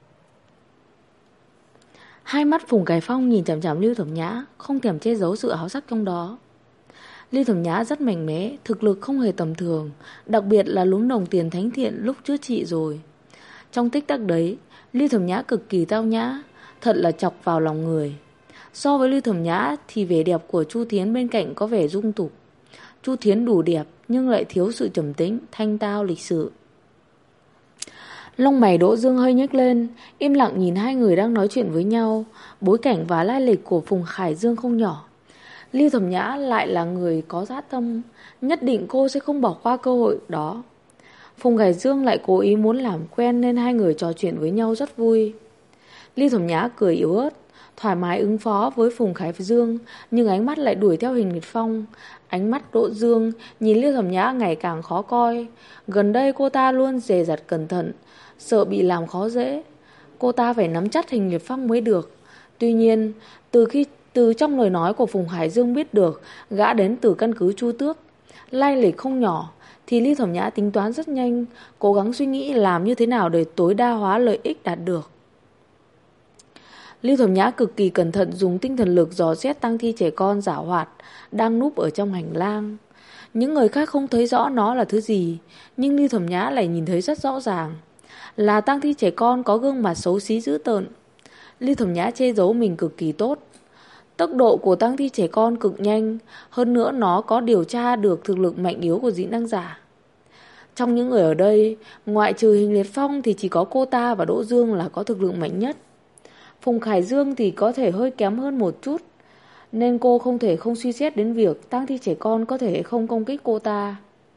Hai mắt Phùng Cái Phong nhìn chằm chằm Lưu Thẩm Nhã, không thèm che giấu sự háo sắc trong đó. Lưu Thẩm Nhã rất mạnh mẽ, thực lực không hề tầm thường, đặc biệt là lúm đồng tiền thánh thiện lúc chữa trị rồi. Trong tích tắc đấy, Lưu Thẩm Nhã cực kỳ tao nhã, thật là chọc vào lòng người. So với Lưu Thẩm Nhã thì vẻ đẹp của Chu Thiến bên cạnh có vẻ dung tục. Chu Thiến đủ đẹp nhưng lại thiếu sự trầm tĩnh, thanh tao, lịch sự. Lông mày Đỗ Dương hơi nhếch lên, im lặng nhìn hai người đang nói chuyện với nhau. Bối cảnh và lai lịch của Phùng Khải Dương không nhỏ. Lưu Thẩm Nhã lại là người có dã tâm, nhất định cô sẽ không bỏ qua cơ hội đó. Phùng Khải Dương lại cố ý muốn làm quen nên hai người trò chuyện với nhau rất vui. Lưu Thẩm Nhã cười yếu ớt, thoải mái ứng phó với Phùng Khải Dương, nhưng ánh mắt lại đuổi theo Hình Liệt Phong. Ánh mắt Đỗ Dương nhìn Lưu Thẩm Nhã ngày càng khó coi. Gần đây cô ta luôn dè dặt cẩn thận, sợ bị làm khó dễ. Cô ta phải nắm chắc Hình Liệt Phong mới được. Tuy nhiên, từ trong lời nói của Phùng Khải Dương biết được gã đến từ căn cứ Chu Tước, lai lịch không nhỏ, thì Lưu Thẩm Nhã tính toán rất nhanh, cố gắng suy nghĩ làm như thế nào để tối đa hóa lợi ích đạt được. Lưu Thẩm Nhã cực kỳ cẩn thận dùng tinh thần lực dò xét tang thi trẻ con giảo hoạt đang núp ở trong hành lang. Những người khác không thấy rõ nó là thứ gì, nhưng Lưu Thẩm Nhã lại nhìn thấy rất rõ ràng. Là tang thi trẻ con có gương mặt xấu xí dữ tợn. Lưu Thẩm Nhã che giấu mình cực kỳ tốt. Tốc độ của tang thi trẻ con cực nhanh, hơn nữa nó có điều tra được thực lực mạnh yếu của dị năng giả. Trong những người ở đây, ngoại trừ Hình Liệt Phong thì chỉ có cô ta và Đỗ Dương là có thực lực mạnh nhất. Phùng Khải Dương thì có thể hơi kém hơn một chút, nên cô không thể không suy xét đến việc tang thi trẻ con có thể không công kích cô ta.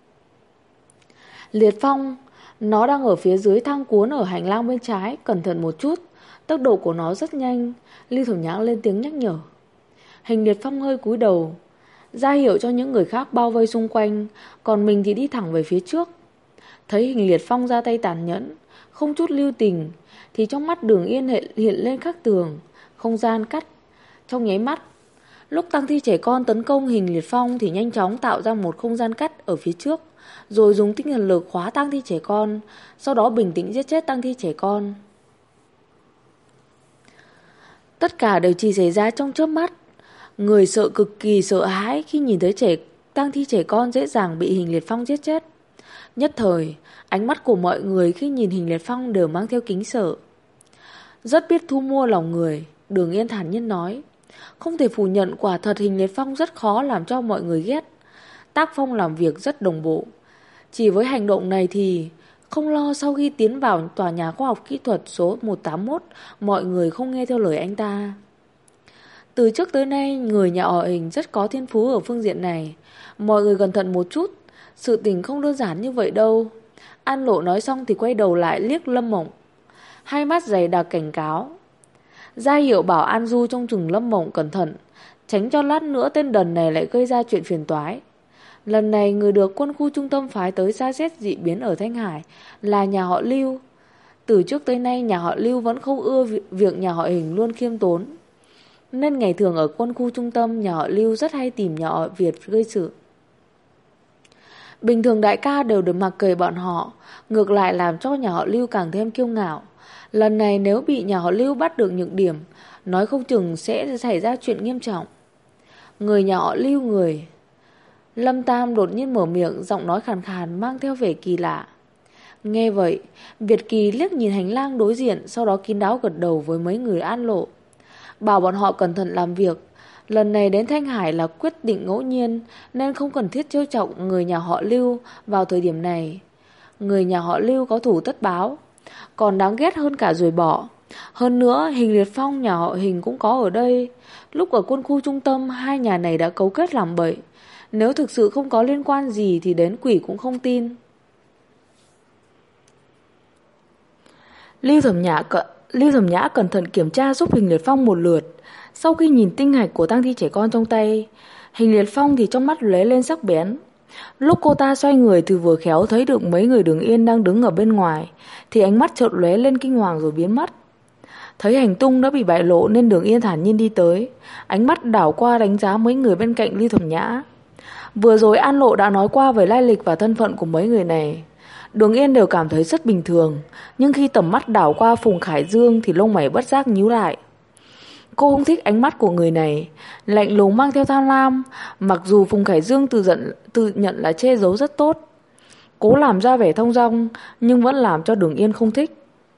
Liệt Phong, nó đang ở phía dưới thang cuốn ở hành lang bên trái, cẩn thận một chút, tốc độ của nó rất nhanh. Lưu Thẩm Nhã lên tiếng nhắc nhở. Hình Liệt Phong hơi cúi đầu, ra hiệu cho những người khác bao vây xung quanh, còn mình thì đi thẳng về phía trước. Thấy Hình Liệt Phong ra tay tàn nhẫn, không chút lưu tình, thì trong mắt Đường Yên hiện lên khắc tường, không gian cắt. Trong nháy mắt, lúc tang thi trẻ con tấn công Hình Liệt Phong thì nhanh chóng tạo ra một không gian cắt ở phía trước, rồi dùng tinh thần lực khóa tang thi trẻ con, sau đó bình tĩnh giết chết tang thi trẻ con. Tất cả đều chỉ xảy ra trong chớp mắt. Người sợ cực kỳ sợ hãi khi nhìn thấy tang thi trẻ con dễ dàng bị Hình Liệt Phong giết chết. Nhất thời, ánh mắt của mọi người khi nhìn Hình Liệt Phong đều mang theo kính sợ. Rất biết thu mua lòng người, Đường Yên thản nhiên nói. Không thể phủ nhận quả thật Hình Liệt Phong rất khó làm cho mọi người ghét. Tác phong làm việc rất đồng bộ. Chỉ với hành động này thì không lo sau khi tiến vào tòa nhà khoa học kỹ thuật số 181, mọi người không nghe theo lời anh ta. Từ trước tới nay, người nhà họ Hình rất có thiên phú ở phương diện này. Mọi người cẩn thận một chút, sự tình không đơn giản như vậy đâu. An Lộ nói xong thì quay đầu lại liếc Lâm Mộng, hai mắt dày đặc cảnh cáo, ra hiệu bảo An Du trông chừng Lâm Mộng cẩn thận, tránh cho lát nữa tên đần này lại gây ra chuyện phiền toái. Lần này người được quân khu trung tâm phái tới tra xét dị biến ở Thanh Hải là nhà họ Lưu. Từ trước tới nay nhà họ Lưu vẫn không ưa việc nhà họ Hình luôn khiêm tốn, nên ngày thường ở quân khu trung tâm nhà họ Lưu rất hay tìm nhà họ Việt gây sự. Bình thường đại ca đều được mặc kệ bọn họ, ngược lại làm cho nhà họ Lưu càng thêm kiêu ngạo. Lần này nếu bị nhà họ Lưu bắt được nhược điểm, nói không chừng sẽ xảy ra chuyện nghiêm trọng. Người nhà họ Lưu người. Lâm Tam đột nhiên mở miệng, giọng nói khàn khàn mang theo vẻ kỳ lạ. Nghe vậy, Việt Kỳ liếc nhìn hành lang đối diện, sau đó kín đáo gật đầu với mấy người An Lộ, bảo bọn họ cẩn thận làm việc. Lần này đến Thanh Hải là quyết định ngẫu nhiên, nên không cần thiết trêu chọc người nhà họ Lưu vào thời điểm này. Người nhà họ Lưu có thủ tất báo, còn đáng ghét hơn cả ruồi bọ. Hơn nữa, Hình Liệt Phong nhà họ Hình cũng có ở đây. Lúc ở quân khu trung tâm, hai nhà này đã cấu kết làm bậy. Nếu thực sự không có liên quan gì thì đến quỷ cũng không tin. Lưu Thẩm Nhã cẩn thận kiểm tra giúp Hình Liệt Phong một lượt. Sau khi nhìn tinh hạch của tang thi trẻ con trong tay, Hình Liệt Phong thì trong mắt lóe lên sắc bén. Lúc cô ta xoay người thì vừa khéo thấy được mấy người Đường Yên đang đứng ở bên ngoài, thì ánh mắt chợt lóe lên kinh hoàng rồi biến mất. Thấy hành tung đã bị bại lộ nên Đường Yên thản nhiên đi tới, ánh mắt đảo qua đánh giá mấy người bên cạnh Lưu Thẩm Nhã. Vừa rồi An Lộ đã nói qua về lai lịch và thân phận của mấy người này. Đường Yên đều cảm thấy rất bình thường, nhưng khi tầm mắt đảo qua Phùng Khải Dương thì lông mày bất giác nhíu lại. Cô không thích ánh mắt của người này, lạnh lùng mang theo tham lam. Mặc dù Phùng Khải Dương tự nhận là che giấu rất tốt, cố làm ra vẻ thông dong, nhưng vẫn làm cho Đường Yên không thích.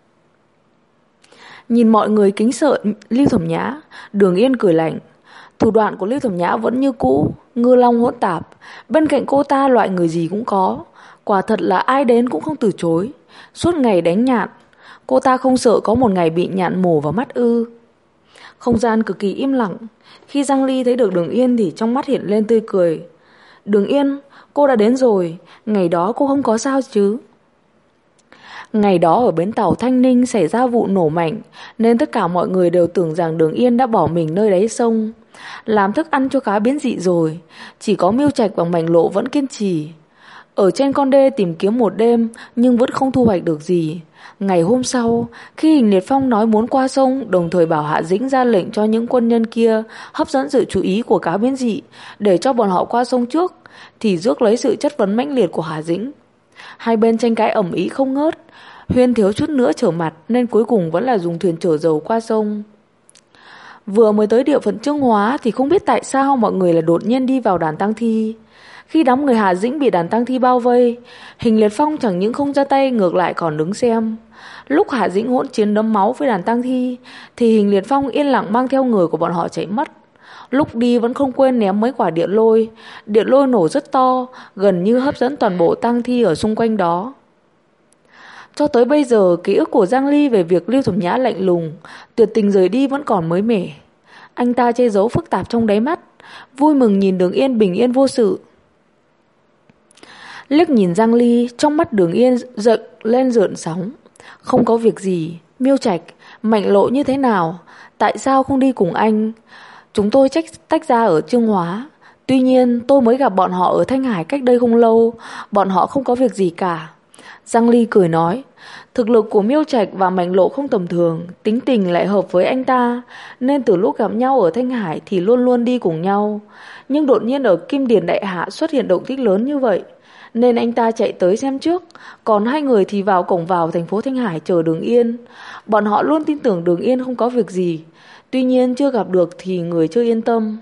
Nhìn mọi người kính sợ Lưu Thẩm Nhã, Đường Yên cười lạnh. Thủ đoạn của Lưu Thẩm Nhã vẫn như cũ, ngư long hỗn tạp. Bên cạnh cô ta loại người gì cũng có, quả thật là ai đến cũng không từ chối. Suốt ngày đánh nhạn, cô ta không sợ có một ngày bị nhạn mổ vào mắt ư? Không gian cực kỳ im lặng. Khi Giang Ly thấy được Đường Yên thì trong mắt hiện lên tươi cười. Đường Yên, cô đã đến rồi. Ngày đó cô không có sao chứ? Ngày đó ở bến tàu Thanh Ninh xảy ra vụ nổ mạnh, nên tất cả mọi người đều tưởng rằng Đường Yên đã bỏ mình nơi đáy sông, làm thức ăn cho cá biến dị rồi. Chỉ có Miêu Trạch và Mạnh Lộ vẫn kiên trì ở trên con đê tìm kiếm một đêm, nhưng vẫn không thu hoạch được gì. Ngày hôm sau, khi Hình Liệt Phong nói muốn qua sông, đồng thời bảo Hạ Dĩnh ra lệnh cho những quân nhân kia hấp dẫn sự chú ý của cá biến dị để cho bọn họ qua sông trước, thì rước lấy sự chất vấn mãnh liệt của Hạ Dĩnh. Hai bên tranh cãi ầm ĩ không ngớt, Huyên thiếu chút nữa trở mặt nên cuối cùng vẫn là dùng thuyền chở dầu qua sông. Vừa mới tới địa phận Chương Hóa thì không biết tại sao mọi người là đột nhiên đi vào đàn tang thi. Khi đám người Hạ Dĩnh bị đàn tang thi bao vây, Hình Liệt Phong chẳng những không ra tay ngược lại còn đứng xem. Lúc Hạ Dĩnh hỗn chiến đẫm máu với đàn tang thi thì Hình Liệt Phong yên lặng mang theo người của bọn họ chạy mất. Lúc đi vẫn không quên ném mấy quả điện lôi nổ rất to, gần như hấp dẫn toàn bộ tang thi ở xung quanh đó. Cho tới bây giờ, ký ức của Giang Ly về việc Lưu Thẩm Nhã lạnh lùng, tuyệt tình rời đi vẫn còn mới mẻ. Anh ta che giấu phức tạp trong đáy mắt, vui mừng nhìn Đường Yên bình yên vô sự. Liếc nhìn Giang Ly, trong mắt Đường Yên dậy lên rợn sóng. Không có việc gì, Miêu Trạch, Mạnh Lộ như thế nào? Tại sao không đi cùng anh? Chúng tôi tách ra ở Chương Hóa. Tuy nhiên tôi mới gặp bọn họ ở Thanh Hải cách đây không lâu. Bọn họ không có việc gì cả. Giang Ly cười nói, thực lực của Miêu Trạch và Mạnh Lộ không tầm thường, tính tình lại hợp với anh ta, nên từ lúc gặp nhau ở Thanh Hải thì luôn luôn đi cùng nhau. Nhưng đột nhiên ở Kim Điền Đại Hạ xuất hiện động tĩnh lớn như vậy, nên anh ta chạy tới xem trước, còn hai người thì vào cổng vào thành phố Thanh Hải chờ Đường Yên. Bọn họ luôn tin tưởng Đường Yên không có việc gì, tuy nhiên chưa gặp được thì người chưa yên tâm.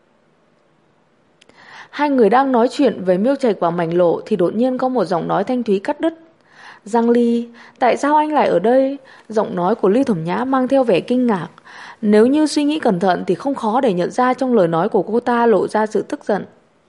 Hai người đang nói chuyện về Miêu Trạch và Mạnh Lộ thì đột nhiên có một giọng nói thanh thúy cắt đứt. Giang Ly, tại sao anh lại ở đây? Giọng nói của Ly Thẩm Nhã mang theo vẻ kinh ngạc. Nếu như suy nghĩ cẩn thận thì không khó để nhận ra trong lời nói của cô ta lộ ra sự tức giận.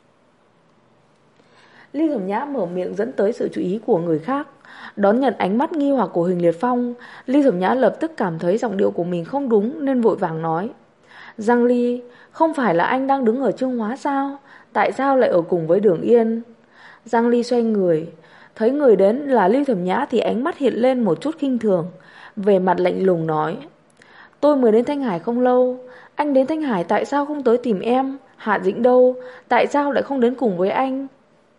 Ly Thẩm Nhã mở miệng dẫn tới sự chú ý của người khác. Đón nhận ánh mắt nghi hoặc của Hình Liệt Phong, Ly Thẩm Nhã lập tức cảm thấy giọng điệu của mình không đúng nên vội vàng nói. Giang Ly, không phải là anh đang đứng ở Chương Hóa sao? Tại sao lại ở cùng với Đường Yên? Giang Ly xoay người, thấy người đến là Ly Thẩm Nhã thì ánh mắt hiện lên một chút khinh thường, về mặt lạnh lùng nói. Tôi mới đến Thanh Hải không lâu, anh đến Thanh Hải tại sao không tới tìm em? Hạ Dĩnh đâu? Tại sao lại không đến cùng với anh?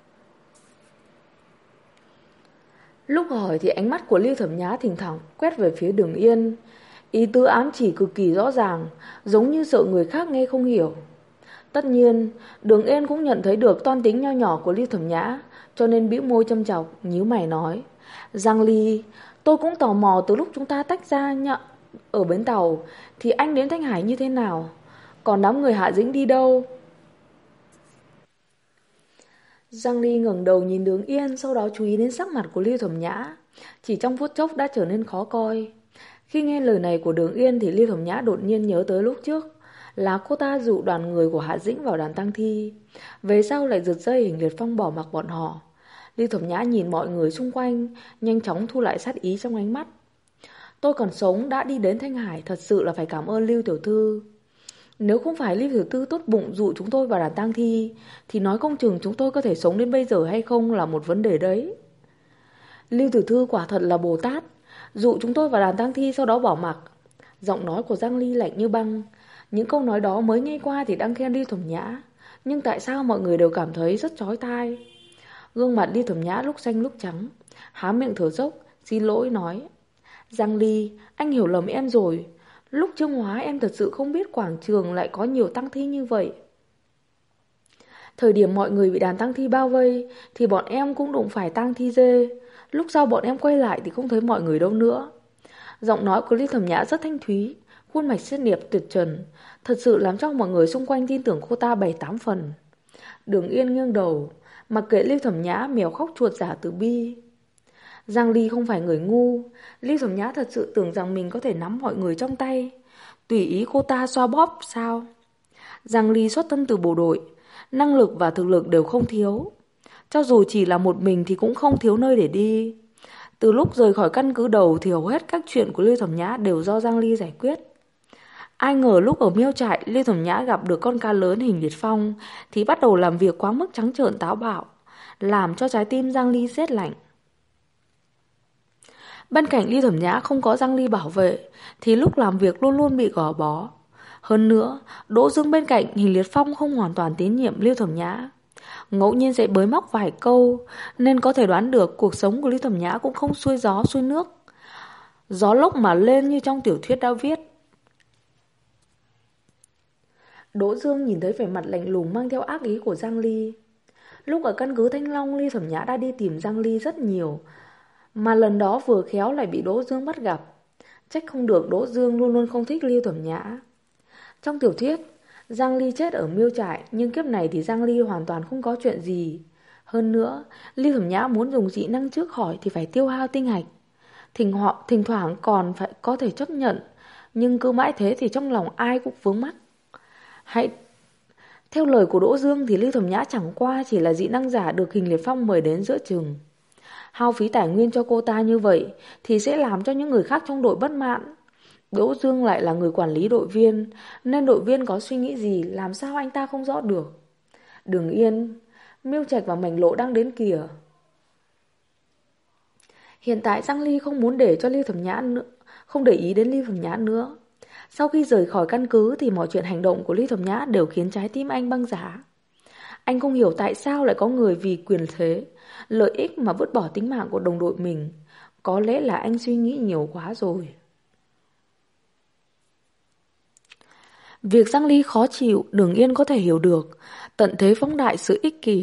Lúc hỏi thì ánh mắt của Ly Thẩm Nhã thỉnh thoảng quét về phía Đường Yên, ý tứ ám chỉ cực kỳ rõ ràng, giống như sợ người khác nghe không hiểu. Tất nhiên, Đường Yên cũng nhận thấy được toan tính nho nhỏ của Ly Thẩm Nhã, cho nên bĩu môi châm chọc, nhíu mày nói. Giang Ly, tôi cũng tò mò từ lúc chúng ta tách ra ở bến tàu, thì anh đến Thanh Hải như thế nào? Còn đám người Hạ Dĩnh đi đâu? Giang Ly ngẩng đầu nhìn Đường Yên, sau đó chú ý đến sắc mặt của Ly Thẩm Nhã. Chỉ trong phút chốc đã trở nên khó coi. Khi nghe lời này của Đường Yên thì Ly Thẩm Nhã đột nhiên nhớ tới lúc trước, là cô ta dụ đoàn người của Hạ Dĩnh vào đàn tang thi, về sau lại giật dây Hình Liệt Phong bỏ mặc bọn họ. Ly Thẩm Nhã nhìn mọi người xung quanh, nhanh chóng thu lại sát ý trong ánh mắt. Tôi còn sống đã đi đến Thanh Hải, thật sự là phải cảm ơn Lưu tiểu thư. Nếu không phải Lưu tiểu thư tốt bụng dụ chúng tôi vào đàn tang thi, thì nói không chừng chúng tôi có thể sống đến bây giờ hay không là một vấn đề đấy. Lưu tiểu thư quả thật là Bồ Tát, dụ chúng tôi vào đàn tang thi sau đó bỏ mặc. Giọng nói của Giang Ly lạnh như băng. Những câu nói đó mới nghe qua thì đang khen Ly Thẩm Nhã, nhưng tại sao mọi người đều cảm thấy rất chói tai? Gương mặt Ly Thẩm Nhã lúc xanh lúc trắng, há miệng thở dốc, xin lỗi nói. Giang Ly, anh hiểu lầm em rồi. Lúc Chương Hóa em thật sự không biết quảng trường lại có nhiều tang thi như vậy. Thời điểm mọi người bị đàn tang thi bao vây thì bọn em cũng đụng phải tang thi dê. Lúc sau bọn em quay lại thì không thấy mọi người đâu nữa. Giọng nói của Ly Thẩm Nhã rất thanh thúy, khuôn mạch xinh đẹp tuyệt trần, thật sự làm cho mọi người xung quanh tin tưởng cô ta 7-8 phần. Đường Yên nghiêng đầu, mặc kệ Ly Thẩm Nhã mèo khóc chuột giả từ bi. Giang Ly không phải người ngu, Ly Thẩm Nhã thật sự tưởng rằng mình có thể nắm mọi người trong tay, tùy ý cô ta xoa bóp sao? Giang Ly xuất thân từ bộ đội, năng lực và thực lực đều không thiếu, cho dù chỉ là một mình thì cũng không thiếu nơi để đi. Từ lúc rời khỏi căn cứ đầu thì hầu hết các chuyện của Ly Thẩm Nhã đều do Giang Ly giải quyết. Ai ngờ lúc ở Miêu Trại, Ly Thẩm Nhã gặp được con cá lớn Hình Liệt Phong thì bắt đầu làm việc quá mức trắng trợn táo bạo, làm cho trái tim Giang Ly rét lạnh. Bên cạnh Ly Thẩm Nhã không có Giang Ly bảo vệ thì lúc làm việc luôn luôn bị gò bó. Hơn nữa, Đỗ Dương bên cạnh Hình Liệt Phong không hoàn toàn tín nhiệm Ly Thẩm Nhã, ngẫu nhiên sẽ bới móc vài câu, nên có thể đoán được cuộc sống của Ly Thẩm Nhã cũng không xuôi gió xuôi nước. gió lốc mà lên như trong tiểu thuyết đã viết. Đỗ Dương nhìn thấy vẻ mặt lạnh lùng mang theo ác ý của Giang Ly. Lúc ở căn cứ Thanh Long, Ly Thẩm Nhã đã đi tìm Giang Ly rất nhiều, mà lần đó vừa khéo lại bị Đỗ Dương bắt gặp. Trách không được Đỗ Dương luôn luôn không thích Ly Thẩm Nhã. Trong tiểu thuyết, Giang Ly chết ở miêu trại, nhưng kiếp này thì Giang Ly hoàn toàn không có chuyện gì. Hơn nữa, Ly Thẩm Nhã muốn dùng dị năng trước khỏi thì phải tiêu hao tinh hạch. Thỉnh thoảng còn phải có thể chấp nhận, nhưng cứ mãi thế thì trong lòng ai cũng vướng mắc. Theo lời của Đỗ Dương thì Ly Thẩm Nhã chẳng qua chỉ là dị năng giả được Hình Liệt Phong mời đến giữa chừng. Hao phí tài nguyên cho cô ta như vậy thì sẽ làm cho những người khác trong đội bất mãn. Đỗ Dương lại là người quản lý đội viên, nên đội viên có suy nghĩ gì làm sao anh ta không rõ được. Đừng yên, Miêu Trạch và Mảnh Lộ đang đến kìa. Hiện tại Giang Ly không muốn để cho Ly Thẩm Nhã nữa, không để ý đến Ly Thẩm Nhã nữa. Sau khi rời khỏi căn cứ thì mọi chuyện hành động của Ly Thẩm Nhã đều khiến trái tim anh băng giá. Anh không hiểu tại sao lại có người vì quyền thế, lợi ích mà vứt bỏ tính mạng của đồng đội mình. Có lẽ là anh suy nghĩ nhiều quá rồi. Việc Giang Ly khó chịu, Đường Yên có thể hiểu được. Tận thế phóng đại sự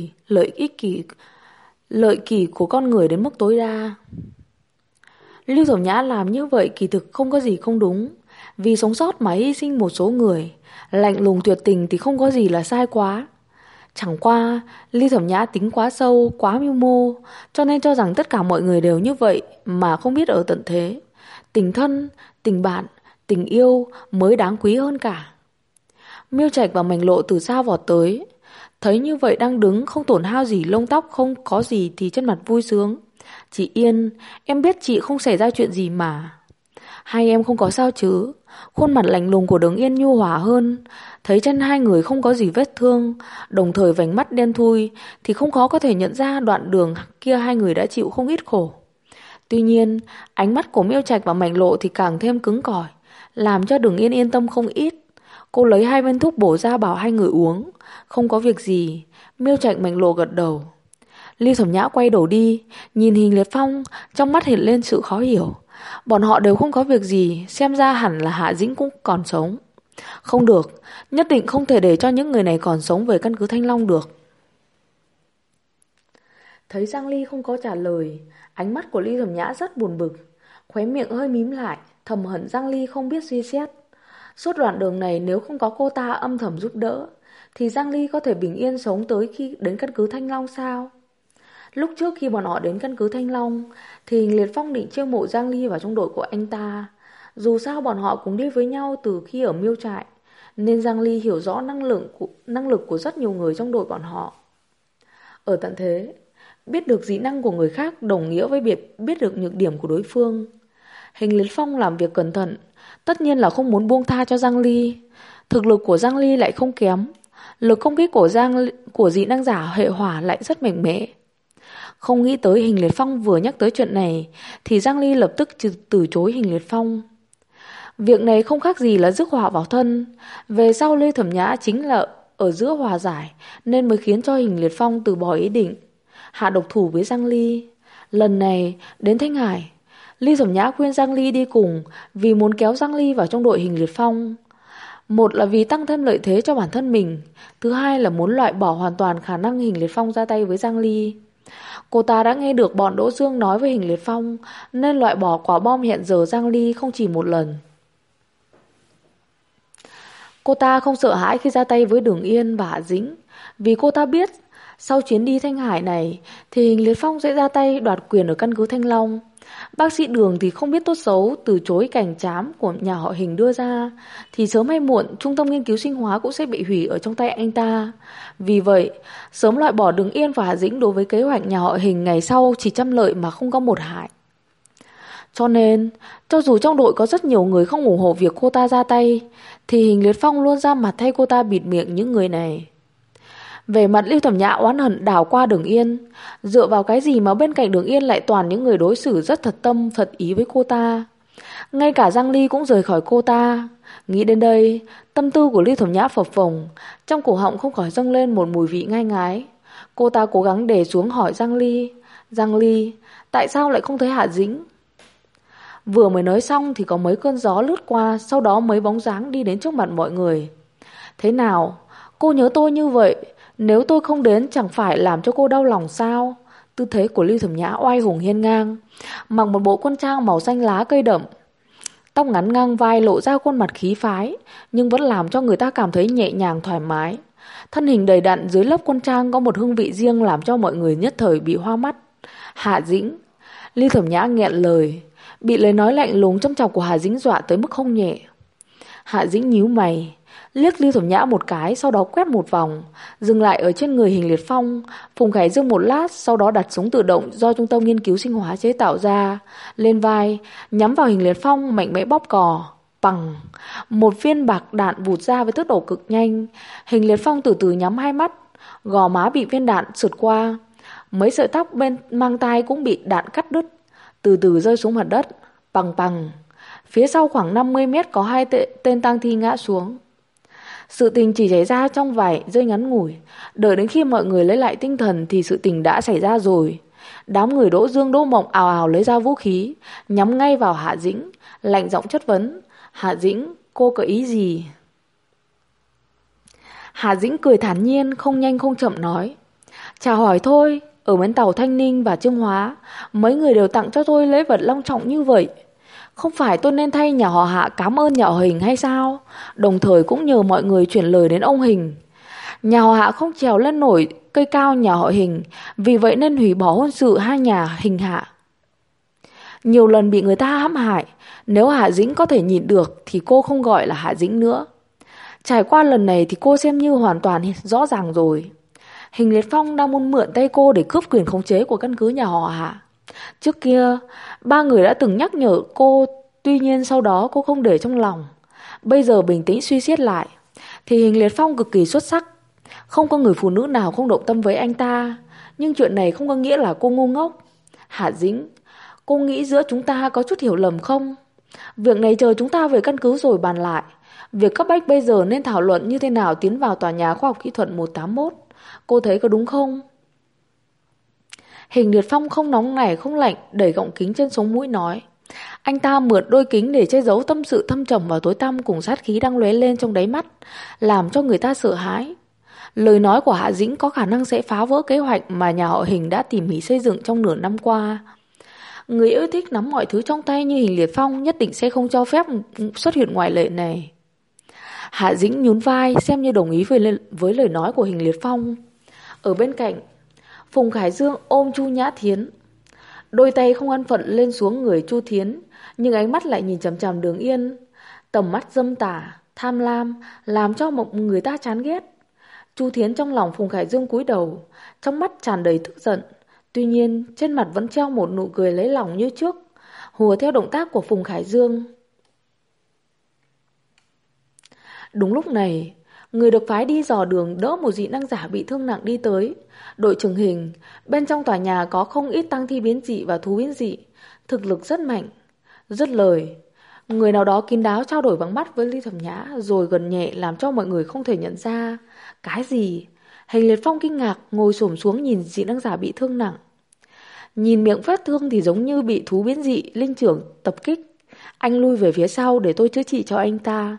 lợi kỳ của con người đến mức tối đa. Lưu Thẩm Nhã làm như vậy kỳ thực không có gì không đúng. Vì sống sót mà hy sinh một số người, lạnh lùng tuyệt tình thì không có gì là sai quá. Chẳng qua, Ly Thẩm Nhã tính quá sâu, quá mưu mô, cho nên cho rằng tất cả mọi người đều như vậy mà không biết ở tận thế. Tình thân, tình bạn, tình yêu mới đáng quý hơn cả. Miêu Trạch và Mảnh Lộ từ xa vọt tới. Thấy như vậy đang đứng không tổn hao gì, lông tóc không có gì thì trên mặt vui sướng. Chị Yên, em biết chị không xảy ra chuyện gì mà. Hai em không có sao chứ? Khuôn mặt lạnh lùng của Đường Yên nhu hòa hơn. Thấy chân hai người không có gì vết thương, đồng thời vành mắt đen thui, thì không khó có thể nhận ra đoạn đường kia hai người đã chịu không ít khổ. Tuy nhiên, ánh mắt của Miêu Trạch và Mảnh Lộ thì càng thêm cứng cỏi, làm cho Đường Yên yên tâm không ít. Cô lấy 2 viên thuốc bổ ra bảo hai người uống. Không có việc gì. Miêu Trạch Mảnh Lộ gật đầu. Ly Thẩm Nhã quay đầu đi, nhìn Hình Liệt Phong, trong mắt hiện lên sự khó hiểu. Bọn họ đều không có việc gì, xem ra hẳn là Hạ Dĩnh cũng còn sống. Không được, nhất định không thể để cho những người này còn sống về căn cứ Thanh Long được. Thấy Giang Ly không có trả lời, ánh mắt của Ly Thẩm Nhã rất buồn bực, khóe miệng hơi mím lại, thầm hận Giang Ly không biết suy xét. Suốt đoạn đường này nếu không có cô ta âm thầm giúp đỡ, thì Giang Ly có thể bình yên sống tới khi đến căn cứ Thanh Long sao? Lúc trước khi bọn họ đến căn cứ Thanh Long, thì Hình Liệt Phong định chiêu mộ Giang Ly vào trong đội của anh ta. Dù sao bọn họ cũng đi với nhau từ khi ở miêu trại, nên Giang Ly hiểu rõ năng lực của rất nhiều người trong đội bọn họ. Ở tận thế, biết được dị năng của người khác đồng nghĩa với việc biết được nhược điểm của đối phương. Hình Liệt Phong làm việc cẩn thận, tất nhiên là không muốn buông tha cho Giang Ly. Thực lực của Giang Ly lại không kém, lực công kích của dị năng giả hệ hỏa lại rất mạnh mẽ. Không nghĩ tới Hình Liệt Phong vừa nhắc tới chuyện này thì Giang Ly lập tức từ chối Hình Liệt Phong. Việc này không khác gì là rước họa vào thân. Về sau Lê Thẩm Nhã chính là ở giữa hòa giải, nên mới khiến cho Hình Liệt Phong từ bỏ ý định hạ độc thủ với Giang Ly. Lần này đến Thanh Hải, Ly Thẩm Nhã khuyên Giang Ly đi cùng vì muốn kéo Giang Ly vào trong đội Hình Liệt Phong. Một là vì tăng thêm lợi thế cho bản thân mình, thứ hai là muốn loại bỏ hoàn toàn khả năng Hình Liệt Phong ra tay với Giang Ly. Cô ta đã nghe được bọn Đỗ Dương nói với Hình Liệt Phong, nên loại bỏ quả bom hiện giờ Giang Ly không chỉ một lần. Cô ta không sợ hãi khi ra tay với Đường Yên và Hạ Dĩnh, vì cô ta biết sau chuyến đi Thanh Hải này thì Hình Liệt Phong sẽ ra tay đoạt quyền ở căn cứ Thanh Long. Bác sĩ Đường thì không biết tốt xấu, từ chối cảnh trám của nhà họ Hình đưa ra, thì sớm hay muộn trung tâm nghiên cứu sinh hóa cũng sẽ bị hủy ở trong tay anh ta. Vì vậy, sớm loại bỏ Đường Yên và Hạ Dĩnh đối với kế hoạch nhà họ Hình ngày sau chỉ trăm lợi mà không có một hại. Cho nên, cho dù trong đội có rất nhiều người không ủng hộ việc cô ta ra tay, thì Hình Liệt Phong luôn ra mặt thay cô ta bịt miệng những người này. Về mặt Lưu Thẩm Nhã oán hận đảo qua Đường Yên. Dựa vào cái gì mà bên cạnh Đường Yên lại toàn những người đối xử rất thật tâm, thật ý với cô ta. Ngay cả Giang Ly cũng rời khỏi cô ta. Nghĩ đến đây, tâm tư của Lưu Thẩm Nhã phập phồng, trong cổ họng không khỏi dâng lên một mùi vị ngai ngái. Cô ta cố gắng đè xuống hỏi Giang Ly, tại sao lại không thấy Hạ Dĩnh? Vừa mới nói xong thì có mấy cơn gió lướt qua, sau đó mấy bóng dáng đi đến trước mặt mọi người. Thế nào? Cô nhớ tôi như vậy, nếu tôi không đến chẳng phải làm cho cô đau lòng sao? Tư thế của Lưu Thẩm Nhã oai hùng hiên ngang, mặc một bộ quân trang màu xanh lá cây đậm, tóc ngắn ngang vai lộ ra khuôn mặt khí phái, nhưng vẫn làm cho người ta cảm thấy nhẹ nhàng thoải mái. Thân hình đầy đặn dưới lớp quân trang có một hương vị riêng làm cho mọi người nhất thời bị hoa mắt. Hạ Dĩnh. Lưu Thẩm Nhã nghẹn lời, bị lời nói lạnh lùng châm chọc của Hạ Dĩnh dọa tới mức không nhẹ. Hạ Dĩnh nhíu mày, liếc Lưu Thẩm Nhã một cái, sau đó quét một vòng, dừng lại ở trên người Hình Liệt Phong. Phùng Khải Dương một lát, sau đó đặt súng tự động do Trung tâm Nghiên cứu Sinh hóa chế tạo ra lên vai, nhắm vào Hình Liệt Phong mạnh mẽ bóp cò. Bằng một viên bạc đạn vụt ra với tốc độ cực nhanh. Hình Liệt Phong từ từ nhắm hai mắt, gò má bị viên đạn sượt qua, mấy sợi tóc bên mang tai cũng bị đạn cắt đứt, từ từ rơi xuống mặt đất. Bằng bằng. Phía sau khoảng 50 mét có hai tên tang thi ngã xuống. Sự tình chỉ xảy ra trong vài giây ngắn ngủi. Đợi đến khi mọi người lấy lại tinh thần thì sự tình đã xảy ra rồi. Đám người Đỗ Dương Đỗ Mộng ào ào lấy ra vũ khí, nhắm ngay vào Hạ Dĩnh, lạnh giọng chất vấn. Hạ Dĩnh, cô có ý gì? Hạ Dĩnh cười thản nhiên, không nhanh không chậm nói. Chào hỏi thôi, ở bến tàu Thanh Ninh và Trương Hóa, mấy người đều tặng cho tôi lễ vật long trọng như vậy. Không phải tôi nên thay nhà họ Hạ cảm ơn nhà họ Hình hay sao? Đồng thời cũng nhờ mọi người chuyển lời đến ông Hình. Nhà họ Hạ không trèo lên nổi cây cao nhà họ Hình, vì vậy nên hủy bỏ hôn sự hai nhà Hình Hạ. Nhiều lần bị người ta hãm hại, nếu Hạ Dĩnh có thể nhịn được thì cô không gọi là Hạ Dĩnh nữa. Trải qua lần này thì cô xem như hoàn toàn rõ ràng rồi. Hình Liệt Phong đang muốn mượn tay cô để cướp quyền khống chế của căn cứ nhà họ Hạ. Trước kia, ba người đã từng nhắc nhở cô, tuy nhiên sau đó cô không để trong lòng. Bây giờ bình tĩnh suy xét lại, thì Hình Liệt Phong cực kỳ xuất sắc. Không có người phụ nữ nào không động tâm với anh ta. Nhưng chuyện này không có nghĩa là cô ngu ngốc. Hạ Dĩnh, cô nghĩ giữa chúng ta có chút hiểu lầm không? Việc này chờ chúng ta về căn cứ rồi bàn lại. Việc cấp bách bây giờ nên thảo luận như thế nào tiến vào tòa nhà khoa học kỹ thuật 181. Cô thấy có đúng không? Hình Liệt Phong không nóng nảy không lạnh, đẩy gọng kính trên sống mũi nói. Anh ta mượn đôi kính để che giấu tâm sự thâm trầm và tối tăm cùng sát khí đang lóe lên trong đáy mắt, làm cho người ta sợ hãi. Lời nói của Hạ Dĩnh có khả năng sẽ phá vỡ kế hoạch mà nhà họ Hình đã tỉ mỉ xây dựng trong nửa năm qua. Người yêu thích nắm mọi thứ trong tay như Hình Liệt Phong nhất định sẽ không cho phép xuất hiện ngoại lệ này. Hạ Dĩnh nhún vai xem như đồng ý với lời nói của Hình Liệt Phong. Ở bên cạnh, Phùng Khải Dương ôm Chu Nhã Thiến, đôi tay không an phận lên xuống người Chu Thiến, nhưng ánh mắt lại nhìn chằm chằm Đường Yên. Tầm mắt dâm tà, tham lam, làm cho một người ta chán ghét. Chu Thiến trong lòng Phùng Khải Dương cúi đầu, trong mắt tràn đầy tức giận. Tuy nhiên, trên mặt vẫn treo một nụ cười lấy lòng như trước, hùa theo động tác của Phùng Khải Dương. Đúng lúc này, người được phái đi dò đường đỡ một dị năng giả bị thương nặng đi tới. Đội trưởng Hình, bên trong tòa nhà có không ít tang thi biến dị và thú biến dị, thực lực rất mạnh. Dứt lời, người nào đó kín đáo trao đổi bằng mắt với Ly Thẩm Nhã, rồi gần nhẹ làm cho mọi người không thể nhận ra. Cái gì? Hình Liệt Phong kinh ngạc ngồi xổm xuống nhìn dị năng giả bị thương nặng. Nhìn miệng vết thương thì giống như bị thú biến dị linh trưởng tập kích. Anh lui về phía sau để tôi chữa trị cho anh ta.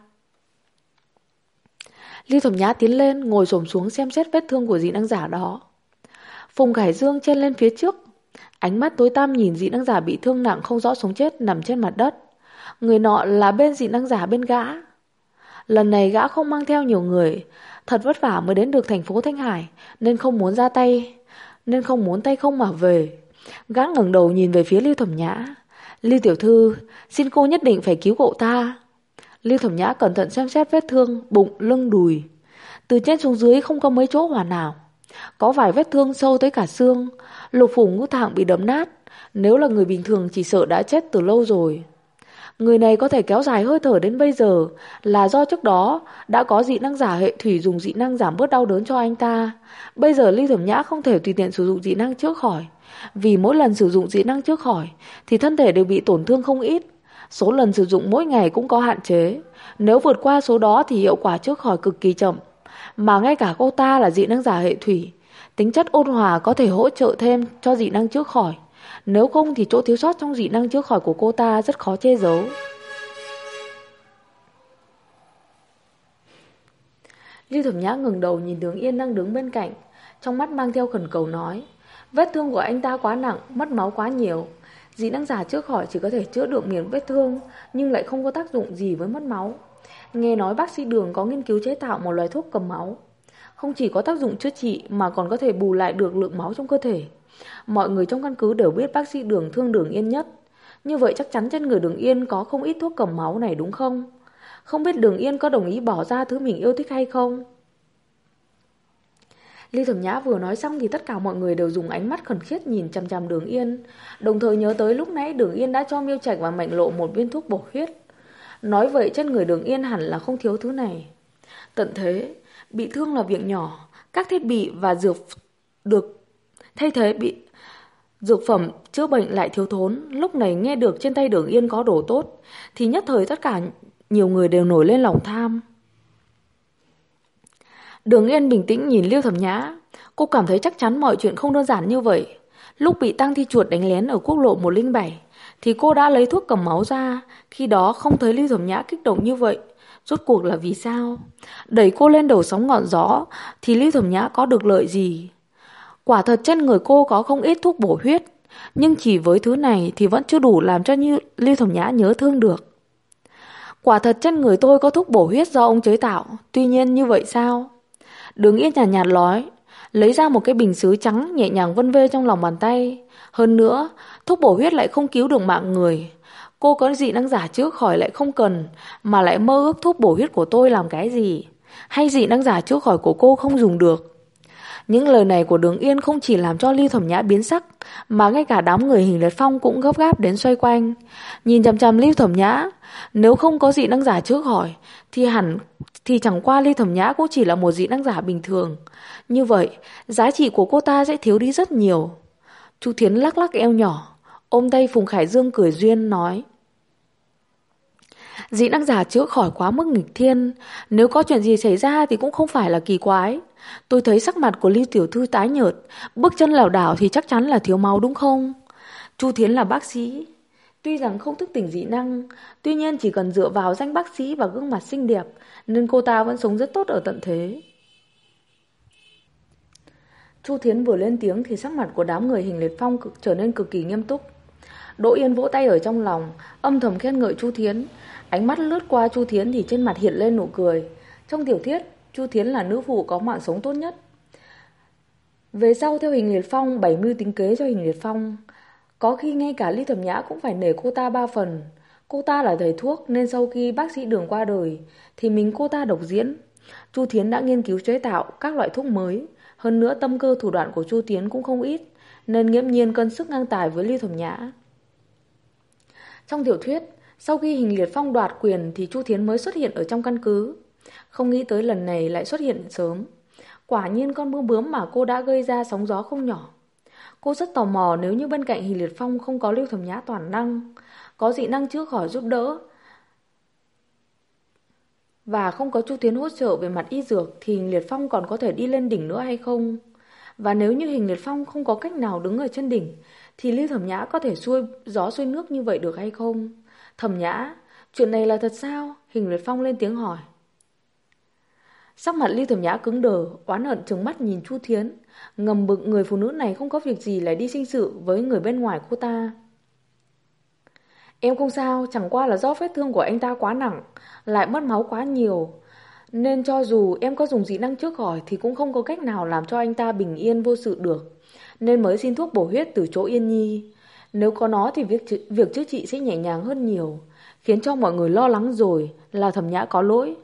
Ly Thẩm Nhã tiến lên ngồi xổm xuống xem xét vết thương của dị năng giả đó. Phùng Khải Dương chen lên phía trước, ánh mắt tối tăm nhìn dị năng giả bị thương nặng không rõ sống chết nằm trên mặt đất. Người nọ là bên dị năng giả bên gã. Lần này gã không mang theo nhiều người, thật vất vả mới đến được thành phố Thanh Hải, nên không muốn ra tay, nên không muốn tay không mà về. Gã ngẩng đầu nhìn về phía Lưu Thẩm Nhã. Lưu tiểu thư, xin cô nhất định phải cứu cậu ta. Lưu Thẩm Nhã cẩn thận xem xét vết thương bụng, lưng, đùi. Từ trên xuống dưới không có mấy chỗ hoàn hảo. Có vài vết thương sâu tới cả xương, lục phủ ngũ tạng bị đấm nát. Nếu là người bình thường chỉ sợ đã chết từ lâu rồi. Người này có thể kéo dài hơi thở đến bây giờ là do trước đó đã có dị năng giả hệ thủy dùng dị năng giảm bớt đau đớn cho anh ta. Bây giờ Lưu Thẩm Nhã không thể tùy tiện sử dụng dị năng chữa khỏi, vì mỗi lần sử dụng dị năng chữa khỏi thì thân thể đều bị tổn thương không ít. Số lần sử dụng mỗi ngày cũng có hạn chế. Nếu vượt qua số đó thì hiệu quả chữa khỏi cực kỳ chậm. Mà ngay cả cô ta là dị năng giả hệ thủy, tính chất ôn hòa có thể hỗ trợ thêm cho dị năng chữa khỏi. Nếu không thì chỗ thiếu sót trong dị năng chữa khỏi của cô ta rất khó che giấu. Lưu Thẩm Nhã ngẩng đầu nhìn Đường Yên đang đứng bên cạnh, trong mắt mang theo khẩn cầu nói: vết thương của anh ta quá nặng, mất máu quá nhiều. Dị năng giả chữa khỏi chỉ có thể chữa được miệng vết thương, nhưng lại không có tác dụng gì với mất máu. Nghe nói bác sĩ Đường có nghiên cứu chế tạo một loại thuốc cầm máu, không chỉ có tác dụng chữa trị mà còn có thể bù lại được lượng máu trong cơ thể. Mọi người trong căn cứ đều biết bác sĩ Đường thương Đường Yên nhất. Như vậy chắc chắn trên người Đường Yên có không ít thuốc cầm máu này đúng không? Không biết Đường Yên có đồng ý bỏ ra thứ mình yêu thích hay không? Lưu Thẩm Nhã vừa nói xong thì tất cả mọi người đều dùng ánh mắt khẩn khiết nhìn chằm chằm Đường Yên, đồng thời nhớ tới lúc nãy Đường Yên đã cho Miêu Trạch và Mạnh Lộ một viên thuốc bổ huyết. Nói vậy trên người Đường Yên hẳn là không thiếu thứ này. Tận thế, bị thương là việc nhỏ, các thiết bị và dược được thay thế bị dược phẩm chữa bệnh lại thiếu thốn. Lúc này nghe được trên tay Đường Yên có đồ tốt thì nhất thời tất cả nhiều người đều nổi lên lòng tham. Đường Yên bình tĩnh nhìn Lưu Thẩm Nhã. Cô cảm thấy chắc chắn mọi chuyện không đơn giản như vậy. Lúc bị Tăng Thi Chuột đánh lén ở quốc lộ 107 thì cô đã lấy thuốc cầm máu ra. Khi đó không thấy Lưu Thẩm Nhã kích động như vậy. Rốt cuộc là vì sao? Đẩy cô lên đầu sóng ngọn gió thì Lưu Thẩm Nhã có được lợi gì? Quả thật trên người cô có không ít thuốc bổ huyết, nhưng chỉ với thứ này thì vẫn chưa đủ làm cho Lưu Thẩm Nhã nhớ thương được. Quả thật trên người tôi có thuốc bổ huyết do ông chế tạo, tuy nhiên như vậy sao? Đường Yên nhàn nhạt nói, lấy ra một cái bình sứ trắng nhẹ nhàng vân vê trong lòng bàn tay. Hơn nữa, thuốc bổ huyết lại không cứu được mạng người. Cô có dị năng giả chữa khỏi lại không cần, mà lại mơ ước thuốc bổ huyết của tôi làm cái gì? Hay dị năng giả chữa khỏi của cô không dùng được? Những lời này của Đường Yên không chỉ làm cho Lưu Thẩm Nhã biến sắc, mà ngay cả đám người Hình Liệt Phong cũng gấp gáp đến xoay quanh, nhìn chằm chằm Lưu Thẩm Nhã. Nếu không có dị năng giả chữa khỏi thì chẳng qua Lưu Thẩm Nhã cũng chỉ là một dị năng giả bình thường. Như vậy, giá trị của cô ta sẽ thiếu đi rất nhiều. Chu Thiến lắc lắc eo nhỏ, ôm tay Phùng Khải Dương cười duyên nói: dị năng giả chữa khỏi quá mức nghịch thiên, nếu có chuyện gì xảy ra thì cũng không phải là kỳ quái. Tôi thấy sắc mặt của Lưu tiểu thư tái nhợt, bước chân lảo đảo thì chắc chắn là thiếu máu đúng không? Chu Thiến là bác sĩ, tuy rằng không thức tỉnh dị năng, tuy nhiên chỉ cần dựa vào danh bác sĩ và gương mặt xinh đẹp nên cô ta vẫn sống rất tốt ở tận thế. Chu Thiến vừa lên tiếng thì sắc mặt của đám người Hình Liệt Phong trở nên cực kỳ nghiêm túc. Đỗ Yên vỗ tay ở trong lòng, âm thầm khen ngợi Chu Thiến. Ánh mắt lướt qua Chu Thiến thì trên mặt hiện lên nụ cười. Trong tiểu thuyết, Chu Thiến là nữ phụ có mạng sống tốt nhất. Về sau theo Hình Liệt Phong bày mưu tính kế cho Hình Liệt Phong, có khi ngay cả Lưu Thẩm Nhã cũng phải nể cô ta 3 phần. Cô ta là thầy thuốc nên sau khi bác sĩ Đường qua đời thì mình cô ta độc diễn. Chu Thiến đã nghiên cứu chế tạo các loại thuốc mới, hơn nữa tâm cơ thủ đoạn của Chu Thiến cũng không ít, nên nghiễm nhiên cân sức ngang tài với Lưu Thẩm Nhã. Trong tiểu thuyết, sau khi Hình Liệt Phong đoạt quyền thì Chu Thiến mới xuất hiện ở trong căn cứ. Không nghĩ tới lần này lại xuất hiện sớm. Quả nhiên con bướm bướm mà cô đã gây ra sóng gió không nhỏ. Cô rất tò mò nếu như bên cạnh Hình Liệt Phong không có Lưu Thẩm Nhã toàn năng, có dị năng chữa khỏi giúp đỡ, và không có Chu Thiến hỗ trợ về mặt y dược thì Hình Liệt Phong còn có thể đi lên đỉnh nữa hay không? Và nếu như Hình Liệt Phong không có cách nào đứng ở trên đỉnh thì Lưu Thẩm Nhã có thể xuôi gió xuôi nước như vậy được hay không? Thẩm Nhã, chuyện này là thật sao? Hình Liệt Phong lên tiếng hỏi. Sắc mặt Lưu Thẩm Nhã cứng đờ, oán hận trừng mắt nhìn Chu Thiến, ngầm bực người phụ nữ này không có việc gì lại đi sinh sự với người bên ngoài cô ta. Em không sao, chẳng qua là do vết thương của anh ta quá nặng, lại mất máu quá nhiều, nên cho dù em có dùng dị năng chữa khỏi thì cũng không có cách nào làm cho anh ta bình yên vô sự được, nên mới xin thuốc bổ huyết từ chỗ Yên Nhi. Nếu có nó thì việc chữa trị sẽ nhẹ nhàng hơn nhiều, khiến cho mọi người lo lắng rồi, là Thẩm Nhã có lỗi.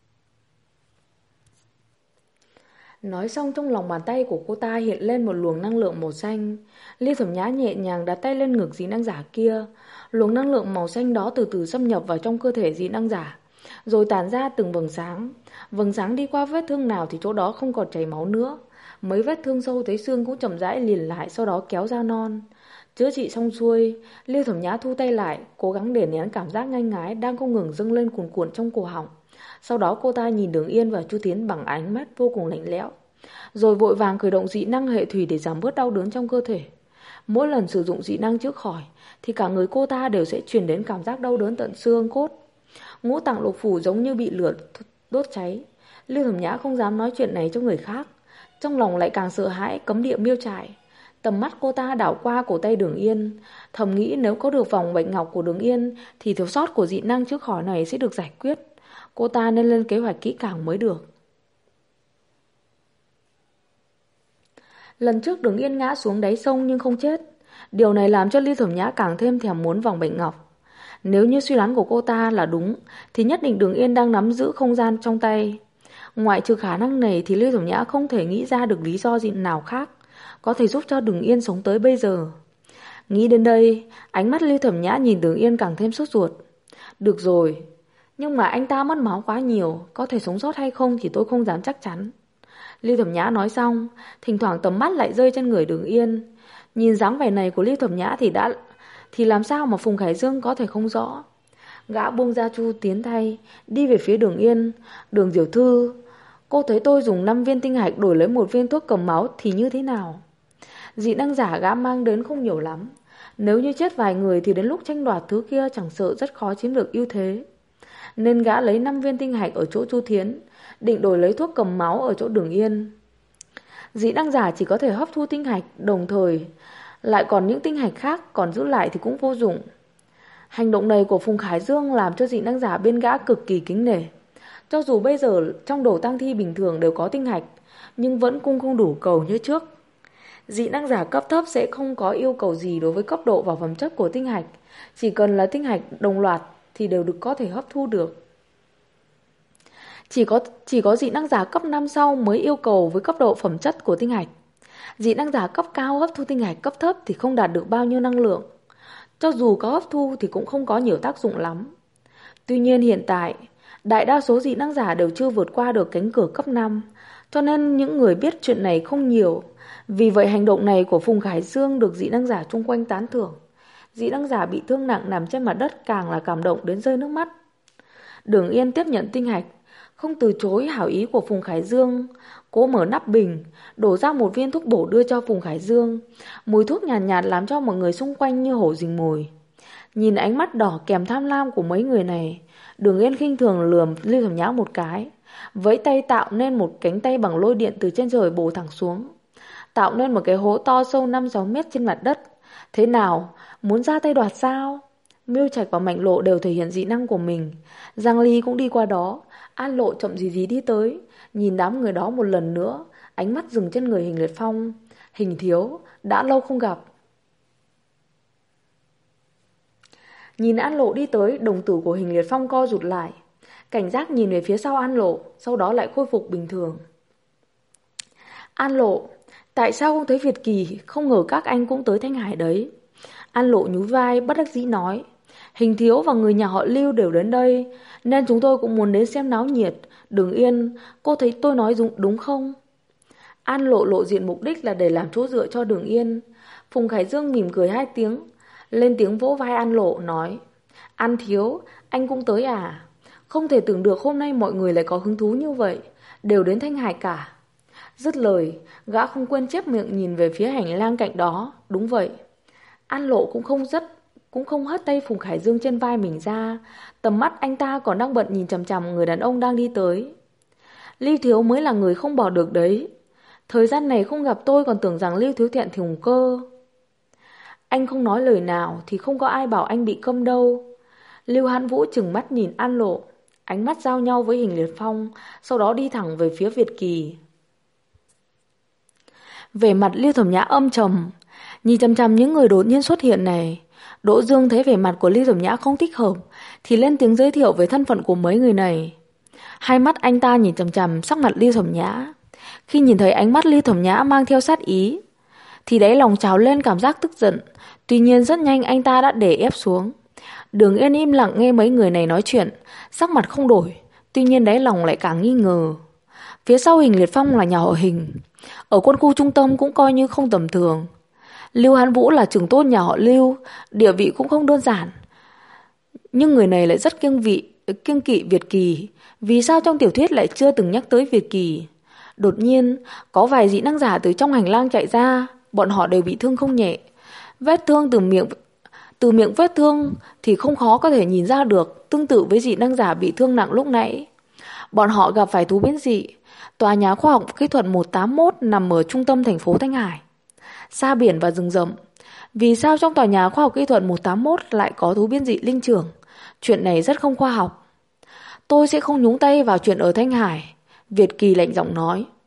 Nói xong trong lòng bàn tay của cô ta hiện lên một luồng năng lượng màu xanh. Lưu Thẩm Nhã nhẹ nhàng đặt tay lên ngực dị năng giả kia. Luồng năng lượng màu xanh đó từ từ xâm nhập vào trong cơ thể dị năng giả, rồi tản ra từng vầng sáng. Vầng sáng đi qua vết thương nào thì chỗ đó không còn chảy máu nữa. Mấy vết thương sâu tới xương cũng chậm rãi liền lại, sau đó kéo ra non. Chữa trị xong xuôi, Lưu Thẩm Nhã thu tay lại, cố gắng để nén cảm giác ngai ngái đang không ngừng dâng lên cuồn cuộn trong cổ họng. Sau đó cô ta nhìn Đường Yên và Chu Tiến bằng ánh mắt vô cùng lạnh lẽo, rồi vội vàng khởi động dị năng hệ thủy để giảm bớt đau đớn trong cơ thể. Mỗi lần sử dụng dị năng chữa khỏi thì cả người cô ta đều sẽ truyền đến cảm giác đau đớn tận xương cốt. Ngũ tạng lục phủ giống như bị lửa đốt cháy. Lưu Thẩm Nhã không dám nói chuyện này cho người khác, trong lòng lại càng sợ hãi cấm địa miêu trại. Tầm mắt cô ta đảo qua cổ tay Đường Yên, thầm nghĩ nếu có được vòng bạch ngọc của Đường Yên thì thiếu sót của dị năng chữa khỏi này sẽ được giải quyết. Cô ta nên lên kế hoạch kỹ càng mới được. Lần trước Đường Yên ngã xuống đáy sông nhưng không chết. Điều này làm cho Lưu Thẩm Nhã càng thêm thèm muốn vòng bạch ngọc. Nếu như suy đoán của cô ta là đúng thì nhất định Đường Yên đang nắm giữ không gian trong tay. Ngoại trừ khả năng này thì Lưu Thẩm Nhã không thể nghĩ ra được lý do gì nào khác có thể giúp cho Đường Yên sống tới bây giờ. Nghĩ đến đây, ánh mắt Lưu Thẩm Nhã nhìn Đường Yên càng thêm sốt ruột. Được rồi, nhưng mà anh ta mất máu quá nhiều, có thể sống sót hay không thì tôi không dám chắc chắn. Lưu Thẩm Nhã nói xong, thỉnh thoảng tầm mắt lại rơi trên người Đường Yên. Nhìn dáng vẻ này của Lưu Thẩm Nhã thì làm sao mà Phùng Khải Dương có thể không rõ. Gã buông ra Chu tiến thay, đi về phía Đường Yên. Đường tiểu thư, cô thấy tôi dùng 5 viên tinh hạch đổi lấy 1 viên thuốc cầm máu thì như thế nào? Dị năng giả gã mang đến không nhiều lắm. Nếu như chết vài người thì đến lúc tranh đoạt thứ kia chẳng sợ rất khó chiếm được ưu thế. Nên gã lấy 5 viên tinh hạch ở chỗ Chu Thiến, định đổi lấy thuốc cầm máu ở chỗ Đường Yên. Dị năng giả chỉ có thể hấp thu tinh hạch, đồng thời lại còn những tinh hạch khác còn giữ lại thì cũng vô dụng. Hành động này của Phùng Khải Dương làm cho dị năng giả bên gã cực kỳ kính nể. Cho dù bây giờ trong đồ tang thi bình thường đều có tinh hạch, nhưng vẫn cung không đủ cầu như trước. Dị năng giả cấp thấp sẽ không có yêu cầu gì đối với cấp độ và phẩm chất của tinh hạch. Chỉ cần là tinh hạch đồng loạt thì đều được có thể hấp thu được. Chỉ có dị năng giả cấp 5 sau mới yêu cầu với cấp độ phẩm chất của tinh hạch. Dị năng giả cấp cao hấp thu tinh hạch cấp thấp thì không đạt được bao nhiêu năng lượng. Cho dù có hấp thu thì cũng không có nhiều tác dụng lắm. Tuy nhiên hiện tại, đại đa số dị năng giả đều chưa vượt qua được cánh cửa cấp 5, cho nên những người biết chuyện này không nhiều. Vì vậy hành động này của Phùng Khải Dương được dị năng giả chung quanh tán thưởng. Dị năng giả bị thương nặng nằm trên mặt đất càng là cảm động đến rơi nước mắt. Đường Yên tiếp nhận tinh hạch, không từ chối hảo ý của Phùng Khải Dương. Cố mở nắp bình, đổ ra 1 viên thuốc bổ đưa cho Phùng Khải Dương. Mùi thuốc nhàn nhạt làm cho mọi người xung quanh như hổ rình mồi. Nhìn ánh mắt đỏ kèm tham lam của mấy người này, Đường Yên khinh thường lườm Lưu Thẩm Nhã một cái, vẫy tay tạo nên một cánh tay bằng lôi điện từ trên trời bổ thẳng xuống, tạo nên một cái hố to sâu 5-6 mét trên mặt đất. Thế nào, muốn ra tay đoạt sao? Miêu Trạch và Mạnh Lộ đều thể hiện dị năng của mình. Giang Ly cũng đi qua đó. An Lộ chậm gì đi tới, nhìn đám người đó một lần nữa, ánh mắt dừng trên người Hình Liệt Phong. Hình thiếu, đã lâu không gặp. Nhìn An Lộ đi tới, đồng tử của Hình Liệt Phong co rụt lại, cảnh giác nhìn về phía sau An Lộ, sau đó lại khôi phục bình thường. An Lộ, tại sao không thấy Việt Kỳ? Không ngờ các anh cũng tới Thanh Hải đấy. An Lộ nhún vai bất đắc dĩ nói, Hình thiếu và người nhà họ Lưu đều đến đây, nên chúng tôi cũng muốn đến xem náo nhiệt. Đường Yên, cô thấy tôi nói đúng không? An Lộ lộ diện mục đích là để làm chỗ dựa cho Đường Yên. Phùng Khải Dương mỉm cười 2 tiếng, lên tiếng vỗ vai An Lộ nói, An thiếu, anh cũng tới à? Không thể tưởng được hôm nay mọi người lại có hứng thú như vậy, đều đến Thanh Hải cả. Dứt lời, gã không quên chép miệng nhìn về phía hành lang cạnh đó. Đúng vậy. An Lộ cũng không hất tay Phùng Khải Dương trên vai mình ra. Tầm mắt anh ta còn đang bận nhìn chằm chằm người đàn ông đang đi tới. Lưu thiếu mới là người không bỏ được đấy. Thời gian này không gặp tôi còn tưởng rằng Lưu thiếu thẹn thùng cơ. Anh không nói lời nào thì không có ai bảo anh bị câm đâu. Lưu Hán Vũ trừng mắt nhìn An Lộ, ánh mắt giao nhau với Hình Liệt Phong, sau đó đi thẳng về phía Việt Kỳ. Vẻ mặt Lưu Thẩm Nhã âm trầm, nhìn chằm chằm những người đột nhiên xuất hiện này. Đỗ Dương thấy vẻ mặt của Lưu Thẩm Nhã không thích hợp thì lên tiếng giới thiệu về thân phận của mấy người này. Hai mắt anh ta nhìn chằm chằm sắc mặt Lưu Thẩm Nhã. Khi nhìn thấy ánh mắt Lưu Thẩm Nhã mang theo sát ý thì đáy lòng trào lên cảm giác tức giận. Tuy nhiên rất nhanh anh ta đã để ép xuống. Đường Yên im lặng nghe mấy người này nói chuyện, sắc mặt không đổi, tuy nhiên đáy lòng lại càng nghi ngờ. Phía sau Hình Liệt Phong là nhà họ Hình, ở quân khu trung tâm cũng coi như không tầm thường. Lưu Hán Vũ là trưởng tôn nhà họ Lưu, địa vị cũng không đơn giản. Nhưng người này lại rất kiêng kỵ Việt Kỳ. Vì sao trong tiểu thuyết lại chưa từng nhắc tới Việt Kỳ? Đột nhiên, có vài dị năng giả từ trong hành lang chạy ra, bọn họ đều bị thương không nhẹ. Vết thương từ miệng vết thương thì không khó có thể nhìn ra được, tương tự với dị năng giả bị thương nặng lúc nãy. Bọn họ gặp phải thú biến dị. Tòa nhà khoa học kỹ thuật 181 nằm ở trung tâm thành phố Thanh Hải, xa biển và rừng rậm. Vì sao trong tòa nhà khoa học kỹ thuật 181 lại có thú biến dị linh trưởng? Chuyện này rất không khoa học. Tôi sẽ không nhúng tay vào chuyện ở Thanh Hải, Việt Kỳ lạnh giọng nói.